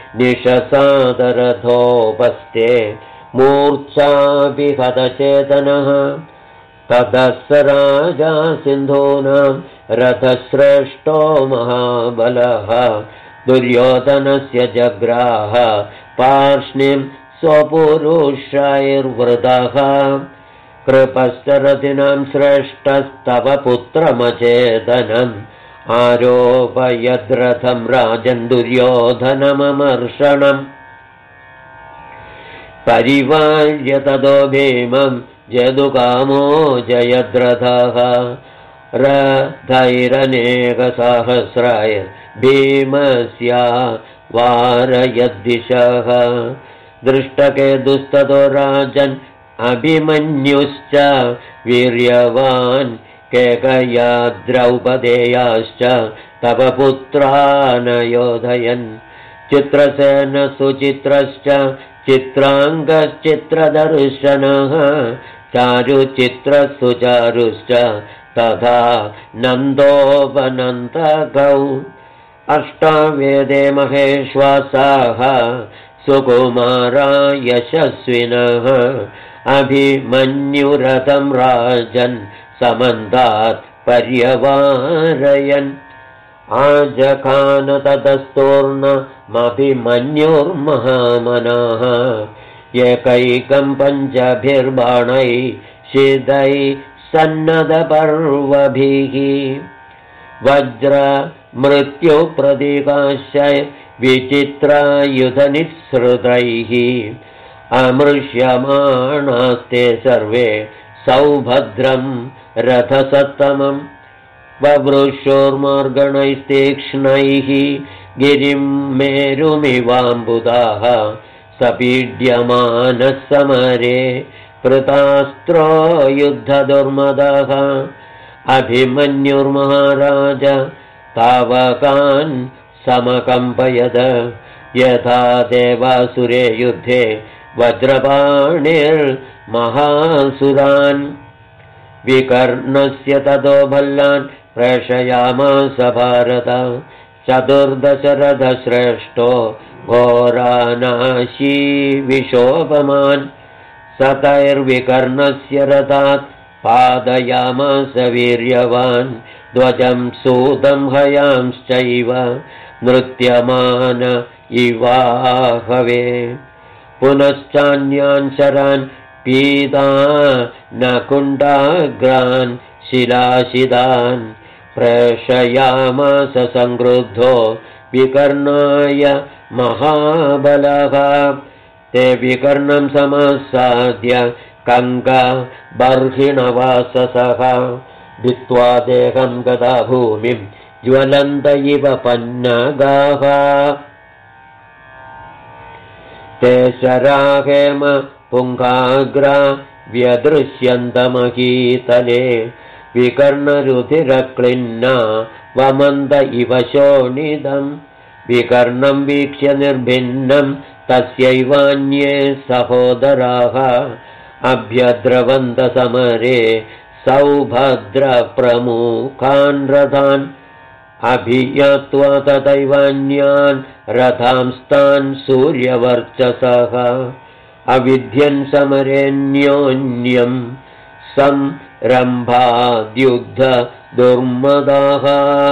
निशसादरथोपस्थे मूर्च्छाभिहतचेतनः ततः स राजा सिन्धूनां रथश्रेष्ठो महाबलः दुर्योधनस्य जग्राह पार्ष्णिं स्वपुरुषैर्वृतः कृपश्च रथिनां श्रेष्ठस्तव पुत्रमचेतनम् आरोपयद्रथं राजन् दुर्योधनममर्षणम् परिवार्य ततो भीमं जदुकामो जयद्रथः रथैरनेकसहस्राय भीमस्या वारयद्दिशः दृष्टकेतुस्ततो राजन् अभिमन्युश्च वीर्यवान् केकया द्रौपदेयाश्च तव पुत्रान् योधयन् चित्रसेन सुचित्रश्च चित्राङ्गश्चित्रदर्शनः चारुचित्रसुचारुश्च तथा नन्दोपनन्दकौ अष्टावेदे महेश्वासाः सुकुमारा यशस्विनः अभिमन्युरथं राजन् समन्तात् पर्यवारयन् आजखान ततस्तूर्णमभिमन्युर्महामनः एकैकं पञ्चभिर्बाणैः शिदैः सन्नदपर्वभिः वज्र मृत्युप्रतीकाश्च विचित्रायुधनिःसृतैः अमृष्यमाणास्ते सर्वे सौभद्रं रथसत्तमम् ववृषोर्मार्गणैस्तीक्ष्णैः गिरिं मेरुमिवाम्बुदाः सपीड्यमानः समरे कृतास्त्रो युद्धदुर्मदः अभिमन्युर्महाराज तावकान् समकम्पयद यथा देवासुरे युद्धे वज्रपाणिर्महासुरान् विकर्णस्य ततो भल्लान् प्रेषयामास भारत 14 रथश्रेष्ठो घोरानाशी विशोभमान् सतैर्विकर्णस्य रथात् पादयामास वीर्यवान् ध्वजं सूतं हयांश्चैव नृत्यमान इवाहवे पुनश्चान्यान् शरान् पीता नकुण्डाग्रान् शिलाशिदान् प्रेषयामास संक्रुद्धो विकर्णाय महाबलः ते विकर्णं समासाद्य कङ्कबर्हिणवाससः भित्त्वा देहं गदा भूमिं ज्वलन्त इव पन्नगाः ते शराहेम पुङ्गाग्रा व्यदृश्यन्तमहीतले विकर्णरुधिरक्लिन्ना वमन्द इव शोणिदम् विकर्णं वीक्ष्य निर्भिन्नं तस्यैवान्ये सहोदराः अभ्यद्रवन्त समरे सौभद्रप्रमुखान् रथान् अभियात्वा तथैवान्यान् रथांस्तान् सूर्यवर्चसः अविध्यन् समरेऽन्योन्यं संरम्भाद्युद्ध दुर्मदाः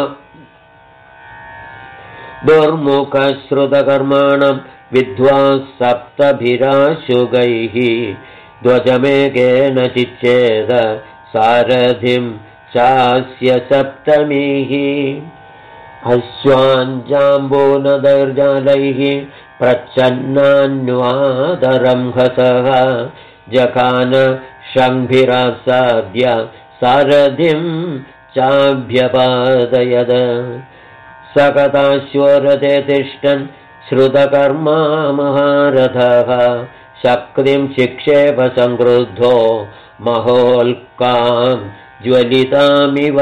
दुर्मुखश्रुतकर्माणं विद्वा सप्तभिराशुगैः ध्वजमेकेन चिच्छेद सारथिं चास्य सप्तमीः अश्वाञ्जाम्बूनदैर्जालैः प्रच्छन्नान्वादरं हसः जखान शङ्भिरासाद्य सारथिं चाभ्यपादयद सकताश्वरथे तिष्ठन् श्रुतकर्मा महारथः शक्तिं शिक्षेप संक्रुद्धो महोल्कां ज्वलितामिव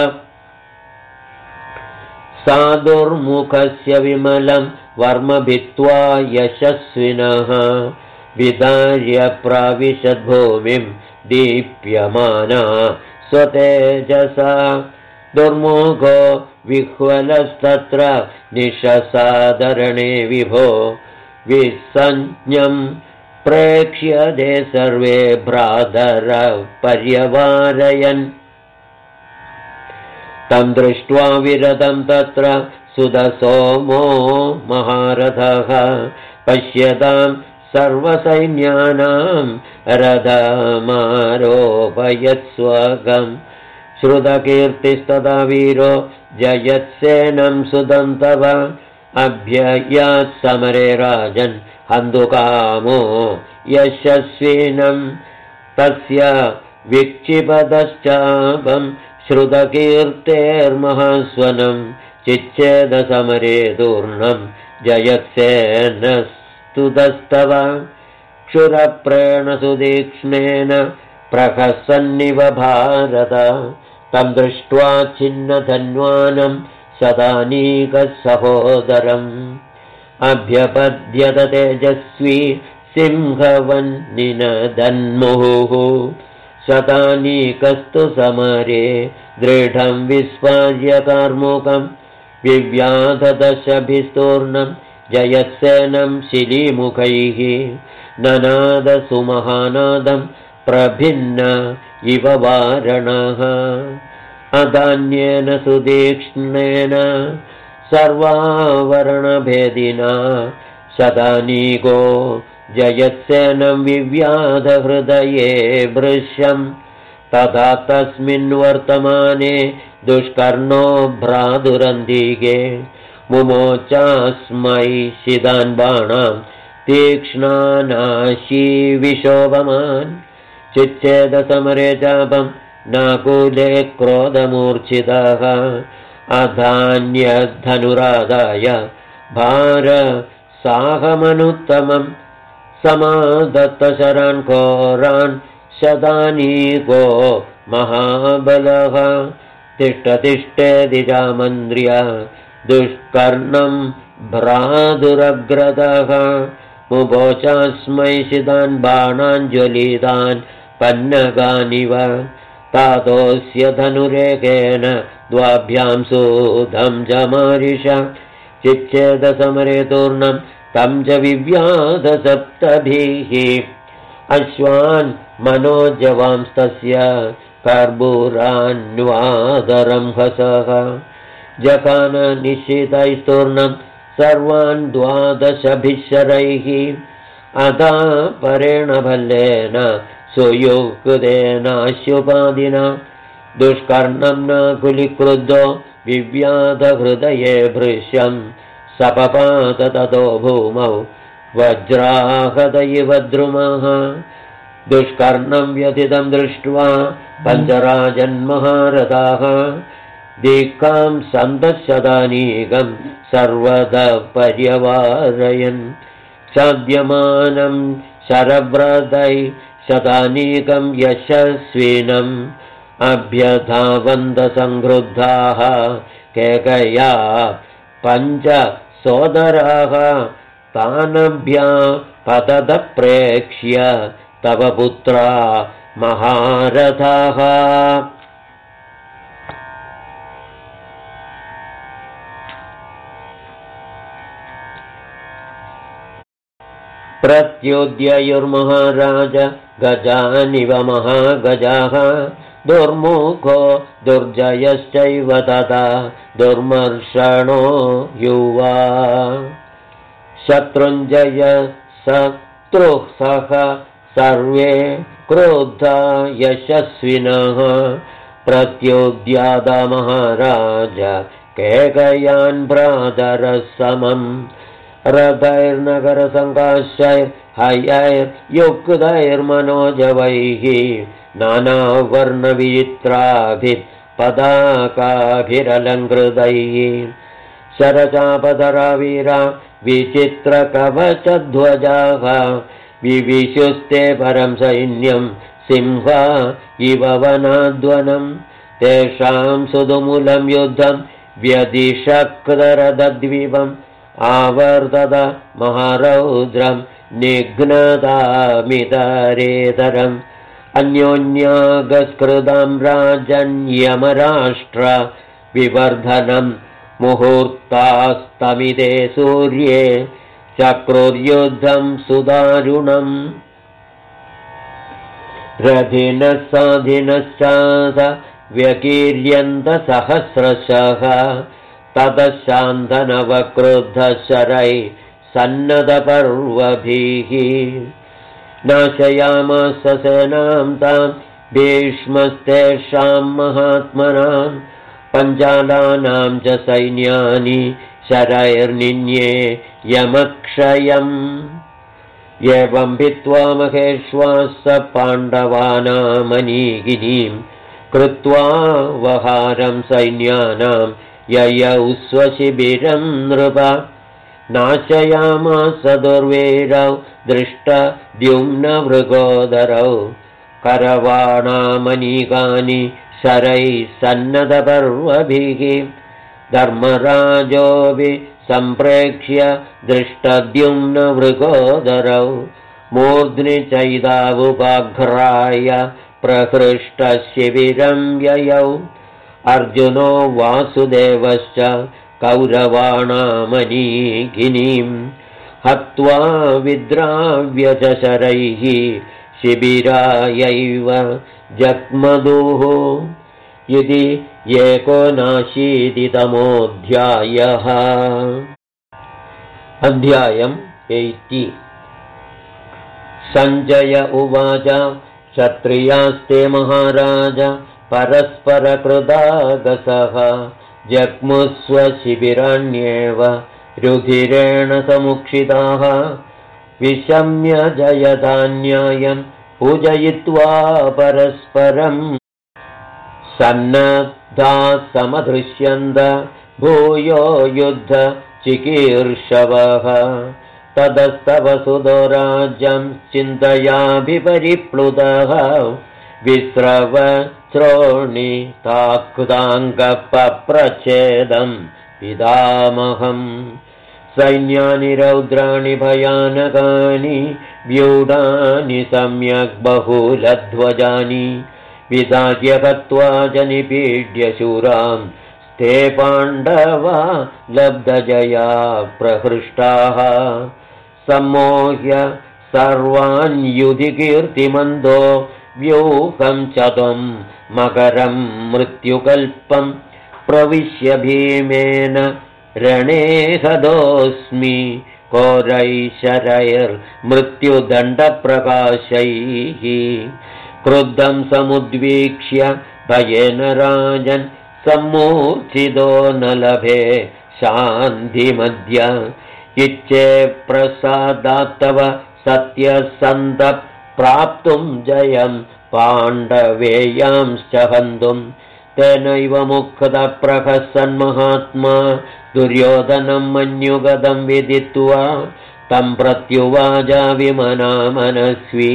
सा दुर्मुखस्य विमलं वर्म भित्त्वा यशस्विनः विदार्य प्राविशद्भूमिं दीप्यमाना स्वतेजसा दुर्मुखो विह्वलस्तत्र निशसादरणे विभो विसञ्ज्ञं प्रेक्ष्य ते सर्वे भ्रातर पर्यवारयन् तं दृष्ट्वा विरतं तत्र सुदसोमो महारथः पश्यतां सर्वसैन्यानां रथमारोपयत्स्वगम् श्रुतकीर्तिस्तदा वीरो जयत्सेनं सुतं तव अभ्ययात् समरे राजन् हन्तुकामो यशस्विनं तस्य विक्षिपदश्चापं श्रुतकीर्तेर्महास्वनं चिच्छेदसमरे दूर्णं जयत्सेनस्तुतस्तव क्षुरप्रेण सुदीक्ष्णेन प्रहसन्निव भारत तं दृष्ट्वा छिन्नधन्वानं सदानीकसहोदरम् अभ्यपद्यत तेजस्वी सिंहवन्निनदन्मुहुः शतानीकस्तु समरे दृढं विस्फार्य कार्मुकं विव्याधदशभिस्तूर्णं जयत्सेनं शिलीमुखैः ननादसुमहानादं प्रभिन्न इव वारणः अधान्येन सुतीक्ष्णेन सर्वावरणभेदिना शतानीको जयत्सेनं विव्याधहृदये भृश्यं तथा तस्मिन् वर्तमाने दुष्कर्णो भ्रातुरन्तिके मुमोचास्मै शिदान् बाणां तीक्ष्णानाशी विशोभमान् चिच्छेदसमरे चापं नाकुले क्रोधमूर्च्छितः अधान्यधनुरादाय भारसाहमनुत्तमं समादत्तशरान् घोरान् शतानीको महाबलः तिष्ठतिष्ठेति चामन्त्र्य दुष्कर्णं भ्रातुरग्रतः मुभोचास्मै शितान् बाणान् ज्वलितान् पन्नगानिव तातोऽस्य धनुरेकेन द्वाभ्यां सूतं च मारिष चिच्छेदसमरे तूर्णं तं च विव्याधसप्तभिः अश्वान् मनोजवांस्तस्य कर्पूरान्वादरं हसः जखान निश्चितैस्तूर्णं सर्वान् 12 शरैः अधा परेण भल्लेन सुयुक्तेनाश्युपादिना दुष्कर्णं न कुलीक्रुद्धो विव्याधहृदये भृश्यं सपपात ततो भूमौ वज्राहत इव द्रुमः दुष्कर्णं व्यथितं दृष्ट्वा पञ्चराजन्महारथाः दीक्षां सन्दशदानीकं सर्वदा पर्यवारयन् साध्यमानं शरव्रतै शतानीकं यशस्विनम् अभ्यधावन्तसंक्रुद्धाः केकया 5 सोदराः तानभ्या पतत प्रेक्ष्य तव पुत्रा महारथाः प्रत्युद्ययुर्महाराज गजानिव महागजाः दुर्मुखो दुर्जयश्चैव तथा दुर्मर्षणो युवा शत्रुञ्जय शत्रुः सह सर्वे क्रुद्धा यशस्विनः प्रत्युद्यादा महाराज केकयान् भ्रातरः समम् रथैर्नगरसङ्काशैर्हयैर्युक्तैर्मनोजवैः नानावर्णविचित्राभिः पताकाभिरलङ्कृतैः शरचापधरा वीरा विचित्रकवचध्वजाः विविशुस्ते परं सैन्यं सिंह इव वनाद्वनं तेषां सुदुमूलं युद्धं व्यदिशक्तरदद्वीपम् आवर्तत महारौद्रं निघ्नतामितरेतरम् अन्योन्यागस्कृतं राजन्यमराष्ट्र विवर्धनं मुहूर्तास्तमिते सूर्ये चक्रुर्युद्धं सुदारुणम् रथिनः साधिनश्चाथ व्यकीर्यन्त सहस्रशः ततः शान्तनवक्रुद्धशरै सन्नतपर्वभिः नाशयामास सेनां तां भीष्मस्तेषां महात्मनां पञ्चालानां च सैन्यानि शरैर्निन्ये यमक्षयम् एवं भित्त्वा महेश्वास पाण्डवानामनीगिनीं कृत्वा वहारं सैन्यानां ययौ स्वशिबिरं नृप नाशयामास दुर्वीरौ दृष्टद्युम्नमृगोदरौ करवाणामनीकानि शरैः सन्नतपर्वभिः धर्मराजोऽपि सम्प्रेक्ष्य दृष्टद्युम्नमृगोदरौ मूर्ध्नि चैदावुपाघ्राय प्रहृष्टशिबिरं ययौ अर्जुनो वासुदेवश्च कौरवाणामनीगिनीं हत्वा विद्राव्यचशरैः शिबिरायैव जग्मदुः इति 89तमोऽध्यायः। अध्यायम् 80। सञ्जय उवाच क्षत्रियास्ते महाराज परस्परकृदागसः जग्मुस्वशिबिराण्येव रुधिरेण समुक्षिताः विशम्य जयधान्यायन् पूजयित्वा परस्परम् सन्नद्धाः समदृश्यन्त भूयो युद्ध चिकीर्षवः ततस्तव सुतो राज्यं चिन्तयाभिपरिप्लुतः विस्रव श्रोणिताक्ताङ्गप्रच्छेदं पितामहम् सैन्यानि रौद्राणि भयानकानि व्यूढानि सम्यक् बहुलध्वजानि विधार्य हत्वा च निपीड्य शूरां ते पाण्डवा लब्धजया प्रहृष्टाः सम्मोह्य सर्वान् युधि कीर्तिमन्दो व्यूहं चतुं मकरं मृत्युकल्पं प्रविश्य भीमेन रणे हतोऽस्मि घोरैशरैर्मृत्युदण्डप्रकाशैः क्रुद्धं समुद्वीक्ष्य भयेन राजन् सम्मूर्च्छितो न लभे शान्तिमद्य इच्छे प्रसादात्तव सत्यसन्धः प्राप्तुं जयं पाण्डवेयांश्च हन्तुं तेनैव मुक्तः प्रहसन्महात्मा दुर्योधनं मन्युगतं विदित्वा तं प्रत्युवाच विमना मनस्वी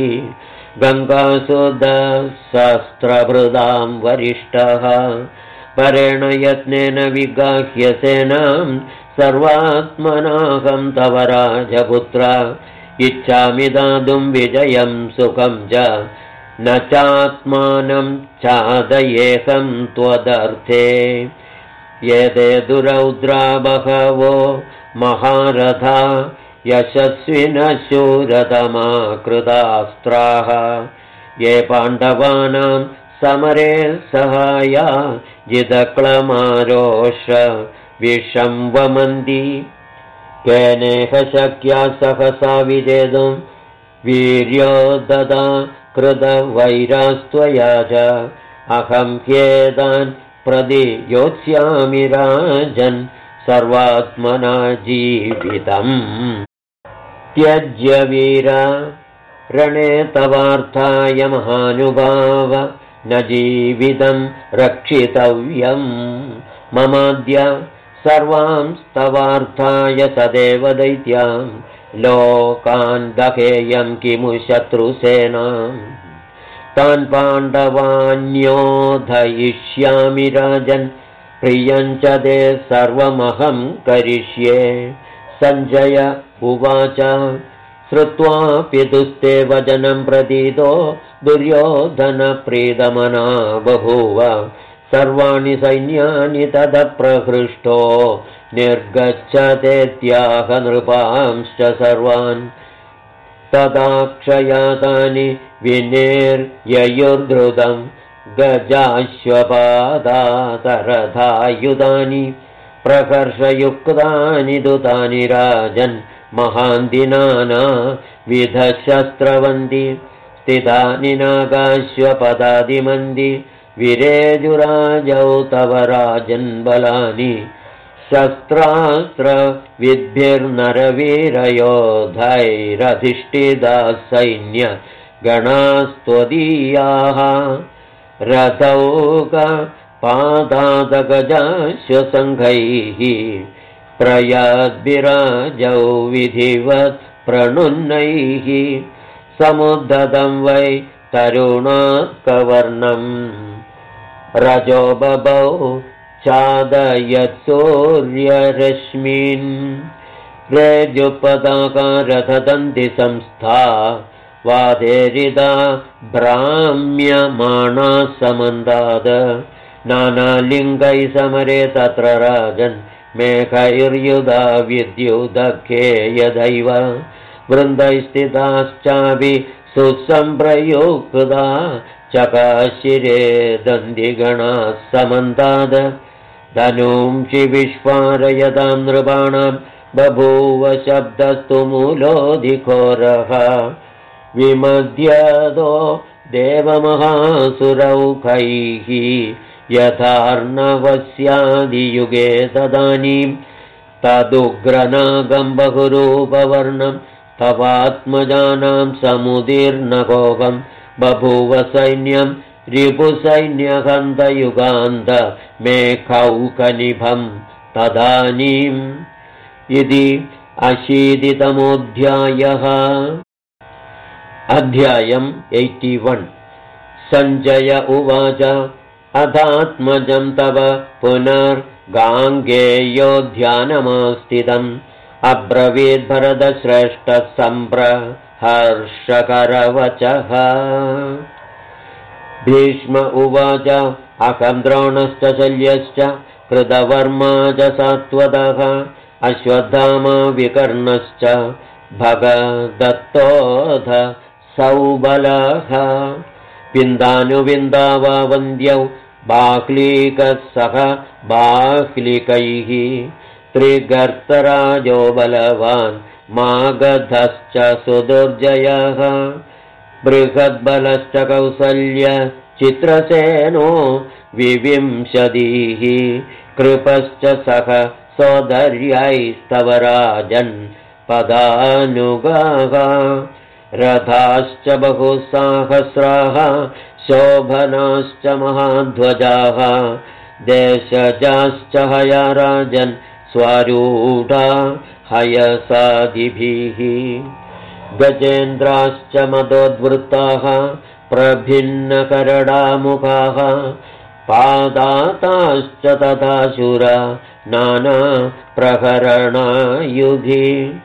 गङ्गासुदशस्त्रभृदां वरिष्ठः परेण यत्नेन विगाह्य सेनां सर्वात्मनाहं तव राजपुत्र इच्छामि दातुं विजयं सुखं च न चात्मानं चादयेहं त्वदर्थे एते दुरौद्रा बहवो महारथा यशस्विनः शूरतमा कृतास्त्राः ये पाण्डवानां समरे सहाया जितक्लमारोष विषंवमन्ति केनेह शक्या सहसा विजेतुं वीर्योददा कृतवैरास्त्वया च अहं ह्येतान् प्रतियोत्स्यामि राजन् सर्वात्मना जीवितम् त्यज्य वीर रणे तवार्थाय महानुभाव न जीवितं रक्षितव्यं ममाद्य सर्वांस्तवार्थाय सदेव दैत्यां लोकान् दहेयं किमु शत्रुसेनां तान् पाण्डवान्योधयिष्यामि राजन् प्रियं च ते सर्वमहं करिष्ये। सञ्जय उवाच श्रुत्वा पितुस्ते वचनं प्रतीतो दुर्योधनप्रीतमना बभूव सर्वाणि सैन्यानि ततः प्रहृष्टो निर्गच्छतेत्याह नृपांश्च सर्वान् तदा क्षयातानि विनिर्ययुर्धृतं गजाश्वपादातरथायुधानि प्रकर्षयुक्तानि दुतानि राजन् महान्दिनाना विधशस्त्रवन्ति स्थितानि नागाश्वपदादिमन्ति विरेजुराजौ तव राजन् बलानि शस्त्रास्त्रविद्भिर्नरवीरयोधैरधिष्ठिताः सैन्य गणास्त्वदीयाः रथौकपादादगजाश्वसङ्घैः प्रयाद्भिराजौ विधिवत् प्रणुन्नैः समुद्धतं वै तरुणात्कवर्णम् रजो बभौ चादयत्सूर्यरश्मीन् रेजुपदाकारथदन्ति संस्था वादेरिदा भ्राम्यमाणा समन्दाद नानालिङ्गै समरे तत्र राजन् मेघैर्युधा विद्युदखे यदैव वृन्दैस्थिताश्चापि सुसम्प्रयुक्ता चकाशिरे दन्दिगणाः समन्ताद धनूंषि विस्फारयतां नृपाणां बभूव शब्दस्तु मूलोऽधिघोरः विमध्यदो देवमहासुरौखैः यथार्णवस्यादियुगे तदानीं तदुग्रनागं बहुरूपवर्णं तवात्मजानां समुदीर्णकोपं बभूव सैन्यं रिपुसैन्यहन्तयुगान्त मेघौकनिभं तदानीम् इति 80तमोऽध्यायः। अध्यायम् 81। सञ्जय उवाच अथात्मजं तव पुनर्गाङ्गेयोध्यानमास्थितम् अब्रवीद्भरतश्रेष्ठः सम्प्रहर्षकरवचः। भीष्म उवाच अहं द्रोणश्च शल्यश्च कृतवर्मा च सात्वतः अश्वत्थामा विकर्णश्च भगदत्तोऽथ सौबलः विन्दानुविन्दावा वन्द्यौ बाह्लीकः सह बाह्लिकैः त्रिगर्तराजो बलवान् मागधश्च सुदुर्जयः बृहद्बलश्च कौसल्य चित्रसेनो विविंशतिः कृपश्च सह सोदर्यैस्तव राजन् पदानुगाः रथाश्च बहुसाहस्राः शोभनाश्च महाध्वजाः देशजाश्च हया राजन् स्वारूढा हयसादिभिः गजेन्द्राश्च मदोद्वृत्ताः प्रभिन्नकरडामुखाः पादाताश्च तथा शूरा नाना प्रहरणायुधि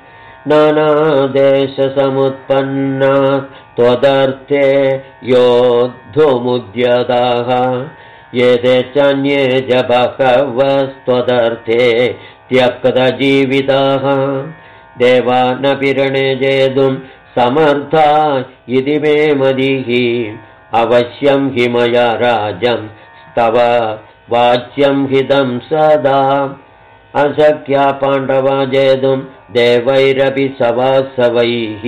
नानादेशसमुत्पन्ना त्वदर्थे योद्धुमुद्यताः एते चान्ये च बहवस्त्वदर्थे त्यक्तजीविताः देवानपि रणे जेतुं समर्था इति मे मदिः अवश्यं हि मया राजं स्तव वाच्यं हितं सदा अशक्या पाण्डवा जेतुं देवैरपि सवासवैः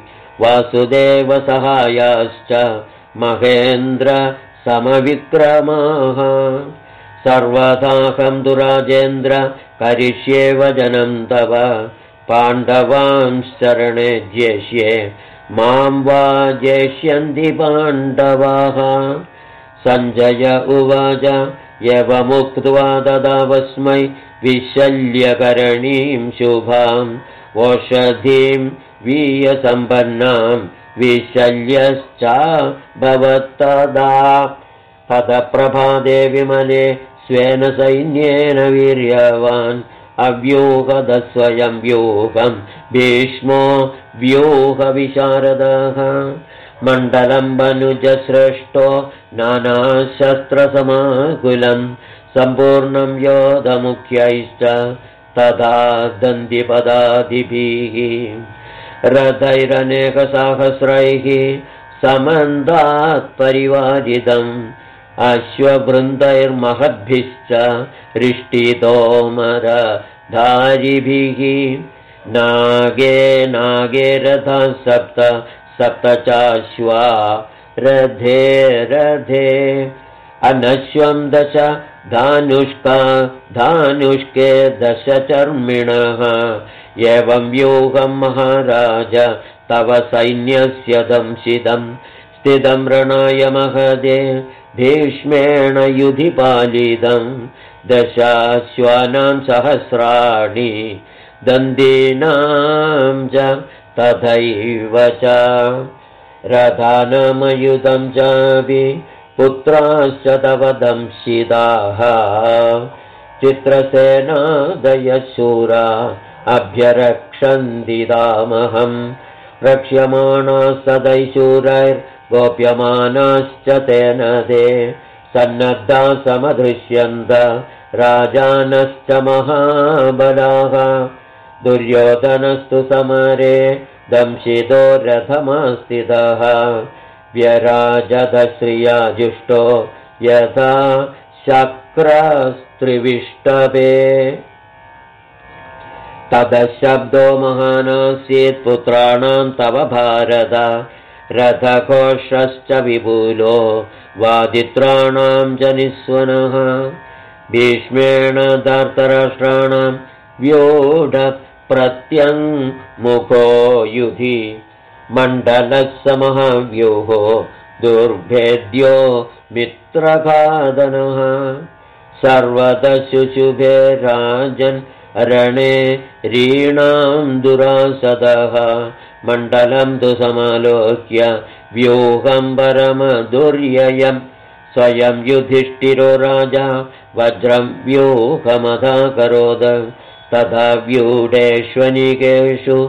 वासुदेवसहायाश्च महेन्द्र समविक्रमाः सर्वथाहं तु राजेन्द्र करिष्ये वचनं तव पाण्डवांश्चरणे ज्येष्ये मां वा ज्येष्यन्ति पाण्डवाः। सञ्जय उवाच एवमुक्त्वा ददावस्मै विशल्यकरणीं शुभां ओषधीं वीयसम्पन्नां विशल्यश्च भवत्तदा ततप्रभाते विमले स्वेन सैन्येन वीर्यवान् अव्यूहदस्वयं व्यूहं भीष्मो व्यूहविशारदः मण्डलं वनुजश्रेष्ठो नानाशस्त्रसमाकुलं सम्पूर्णं योधमुख्यैश्च तथा दन्तिपदादिभिः रथैरनेकसहस्रैः समन्तात् परिवारितम् अश्ववृन्दैर्महद्भिश्च रिष्टितोमरधारिभिः नागे नागे रथाः सप्त सप्त चाश्वा रथे रथे अनश्वं दश धानुष्का धानुष्के दश चर्मिणः एवं व्यूहं महाराज तव सैन्यस्य दंशितं स्थितं रणाय महदे भीष्मेण युधि पालितं दशाश्वानां सहस्राणि दन्दीनां च तथैव च रथानामयुतं चापि पुत्राश्च तव दंशिताः चित्रसेनादयशूरा अभ्यरक्षन्दिदामहं रक्ष्यमाणाः सदैशूरैर्गोप्यमानाश्च तेन ते सन्नद्धा समदृश्यन्त राजानश्च महाबलाः दुर्योधनस्तु समरे दंशितो रथमास्थितः व्यराजतश्रिया जुष्टो यथा शक्रस्त्रिविष्टपे ततः शब्दो महानासीत् पुत्राणां तव भारत रथघोषश्च विपुलो वादित्राणां च निःस्वनः भीष्मेण धर्तराष्ट्राणां व्यूढप्रत्यङ्मुखो युधि मण्डलस्य महाव्यूहो दुर्भेद्यो मित्रघातनः सर्वतः शुशुभे राजन् रणे रीणां दुरासदः मण्डलं तु समालोक्य व्यूहं परमदुर्ययं स्वयं युधिष्ठिरो राजा वज्रं व्यूहमधाकरोद तथा व्यूढेष्वनिकेषु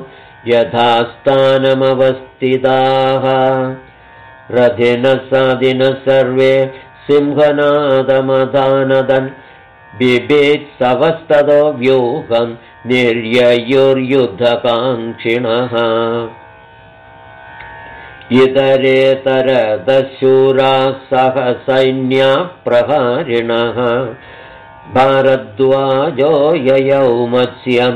यथास्थानमवस्थिताः रथिनः साधिनः सर्वे सिंहनादमधानदन् बिभीत्सवस्ततो व्यूहं निर्ययुर्युद्धकाङ्क्षिणः इतरेतरदशूराः सह सैन्याः प्रहारिणः भारद्वाजो ययौ मत्स्यं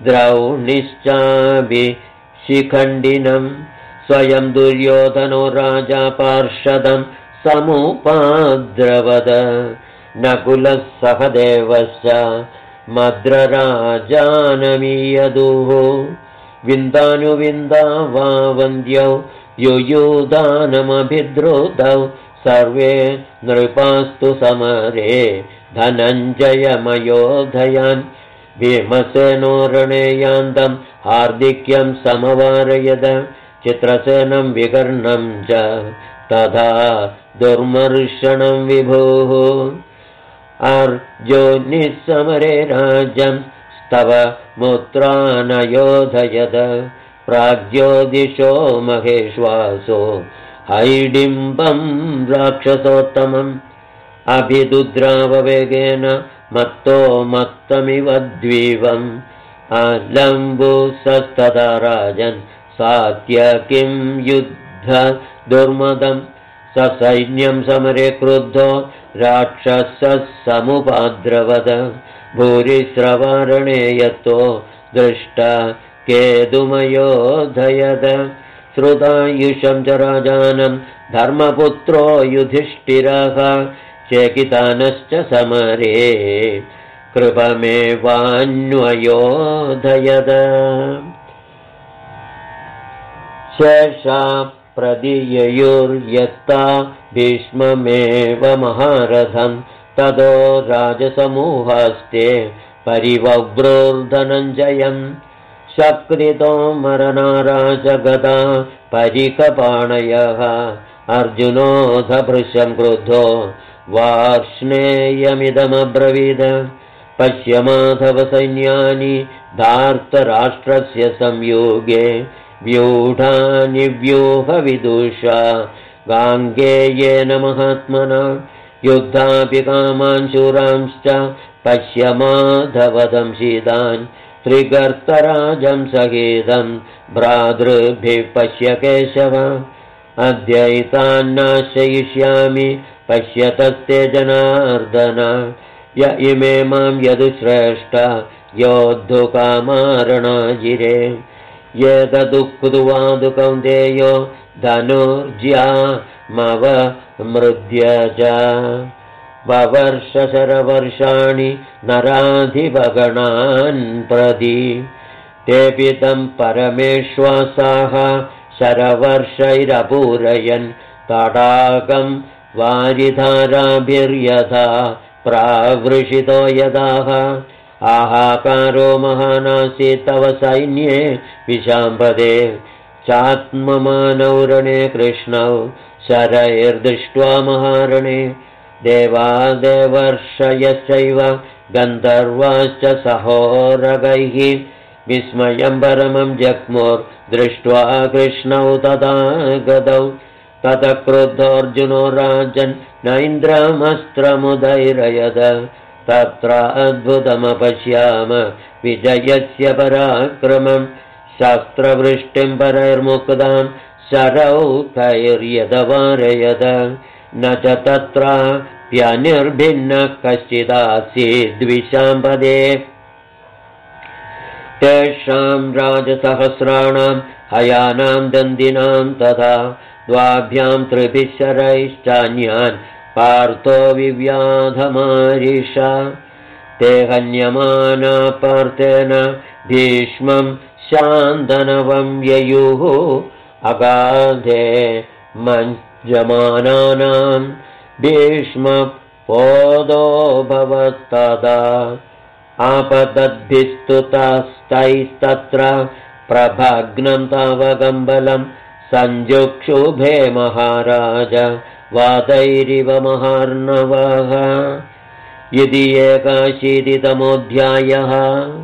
द्रौणिश्चाभिशिखण्डिनं स्वयं दुर्योधनो राजा पार्षदं समुपाद्रवद नकुलः सहदेवश्च मद्रराजानमीयदुः विन्दानुविन्दा वा वन्द्यौ युयुधानमभिद्रुतौ सर्वे नृपास्तु समरे धनञ्जयमयोधयन् भीमसेनो रणे यान्तं हार्दिक्यं समवारयद चित्रसेनं विकर्णं च तथा दुर्मर्षणं विभुः अर्जुनिः समरे राज्यं स्तव मुत्रानयोधयद प्राग्योदिशो महेश्वासो हैडिम्बं राक्षसोत्तमम् अभिदुद्राववेगेन मत्तो मत्तमिव द्वीवम् अलम्बुसस्तदा राजन् सात्यकिं युद्ध दुर्मदं ससैन्यं समरे क्रुद्धो राक्षसः समुपाद्रवद भूरिस्रवारणे यतो दृष्ट केतुमयोधयद श्रुतायुषं च राजानं धर्मपुत्रो युधिष्ठिरः चेकितानश्च समरे कृपमेवान्वयोधयद शेषा प्रदीययुर्यत्ता भीष्ममेव महारथं ततो राजसमूहास्ते परिवव्रोर्धनञ्जयम् शक्रितो मरनाराज गदा परिकपाणयः अर्जुनोऽथ भृशं क्रुद्धो वार्ष्णेयमिदमब्रवीद पश्य माधव सैन्यानि धार्तराष्ट्रस्य संयुगे व्यूढानि व्यूहविदुषा गाङ्गेयेन महात्मना युद्धापि कामान् शूरांश्च पश्य माधवदंशितान् त्रिगर्तराजं सगीतं भ्रातृभिः पश्य केशव अद्यैतान्नाशयिष्यामि पश्यतस्ते जनार्दन य इमे मां यदुश्रेष्ठ योद्धुकामारणाजिरे एतदुक्त्वा कौन्तेयो धनुर्ज्यामवमृद्य च ववर्षशरवर्षाणि नराधिपगणान् प्रति तेऽपि तं परमेश्वासाः शरवर्षैरपूरयन् तडागं वारिधाराभिर्यथा प्रावृषितो यदाः आहाकारो महानासीत् तव सैन्ये विशाम्पदे चात्ममानौ रणे कृष्णौ शरैर्दृष्ट्वा महारणे देवादेवर्षयश्चैव गन्धर्वाश्च सहोरगैः विस्मयं परमं जग्मुर्दृष्ट्वा कृष्णौ तदा गदौ ततः क्रुद्धोऽर्जुनो राजन् न इन्द्रमस्त्रमुदैरयद तत्र अद्भुतमपश्याम विजयस्य पराक्रमं शस्त्रवृष्टिं परैर्मुक्तां शरौकैर्यदवारयद न च तत्राप्यनिर्भिन्नः कश्चिदासीद्विशाम्पदे तेषां राजसहस्राणां हयानां दन्दिनां तथा द्वाभ्यां त्रिभिः शरैश्चान्यान् पार्थो विव्याधमारिषा ते हन्यमाना पार्थेन भीष्मं शान्तनवं ययुः अगाधे मञ्जमानानां भीष्मपोदो भवत्तदा आपतद्भिस्तुतस्तैस्तत्र प्रभग्नं तावगम्बलं सञ्जुक्षुभे महाराज वातैरिव महार्णवः। इति 81तमोऽध्यायः।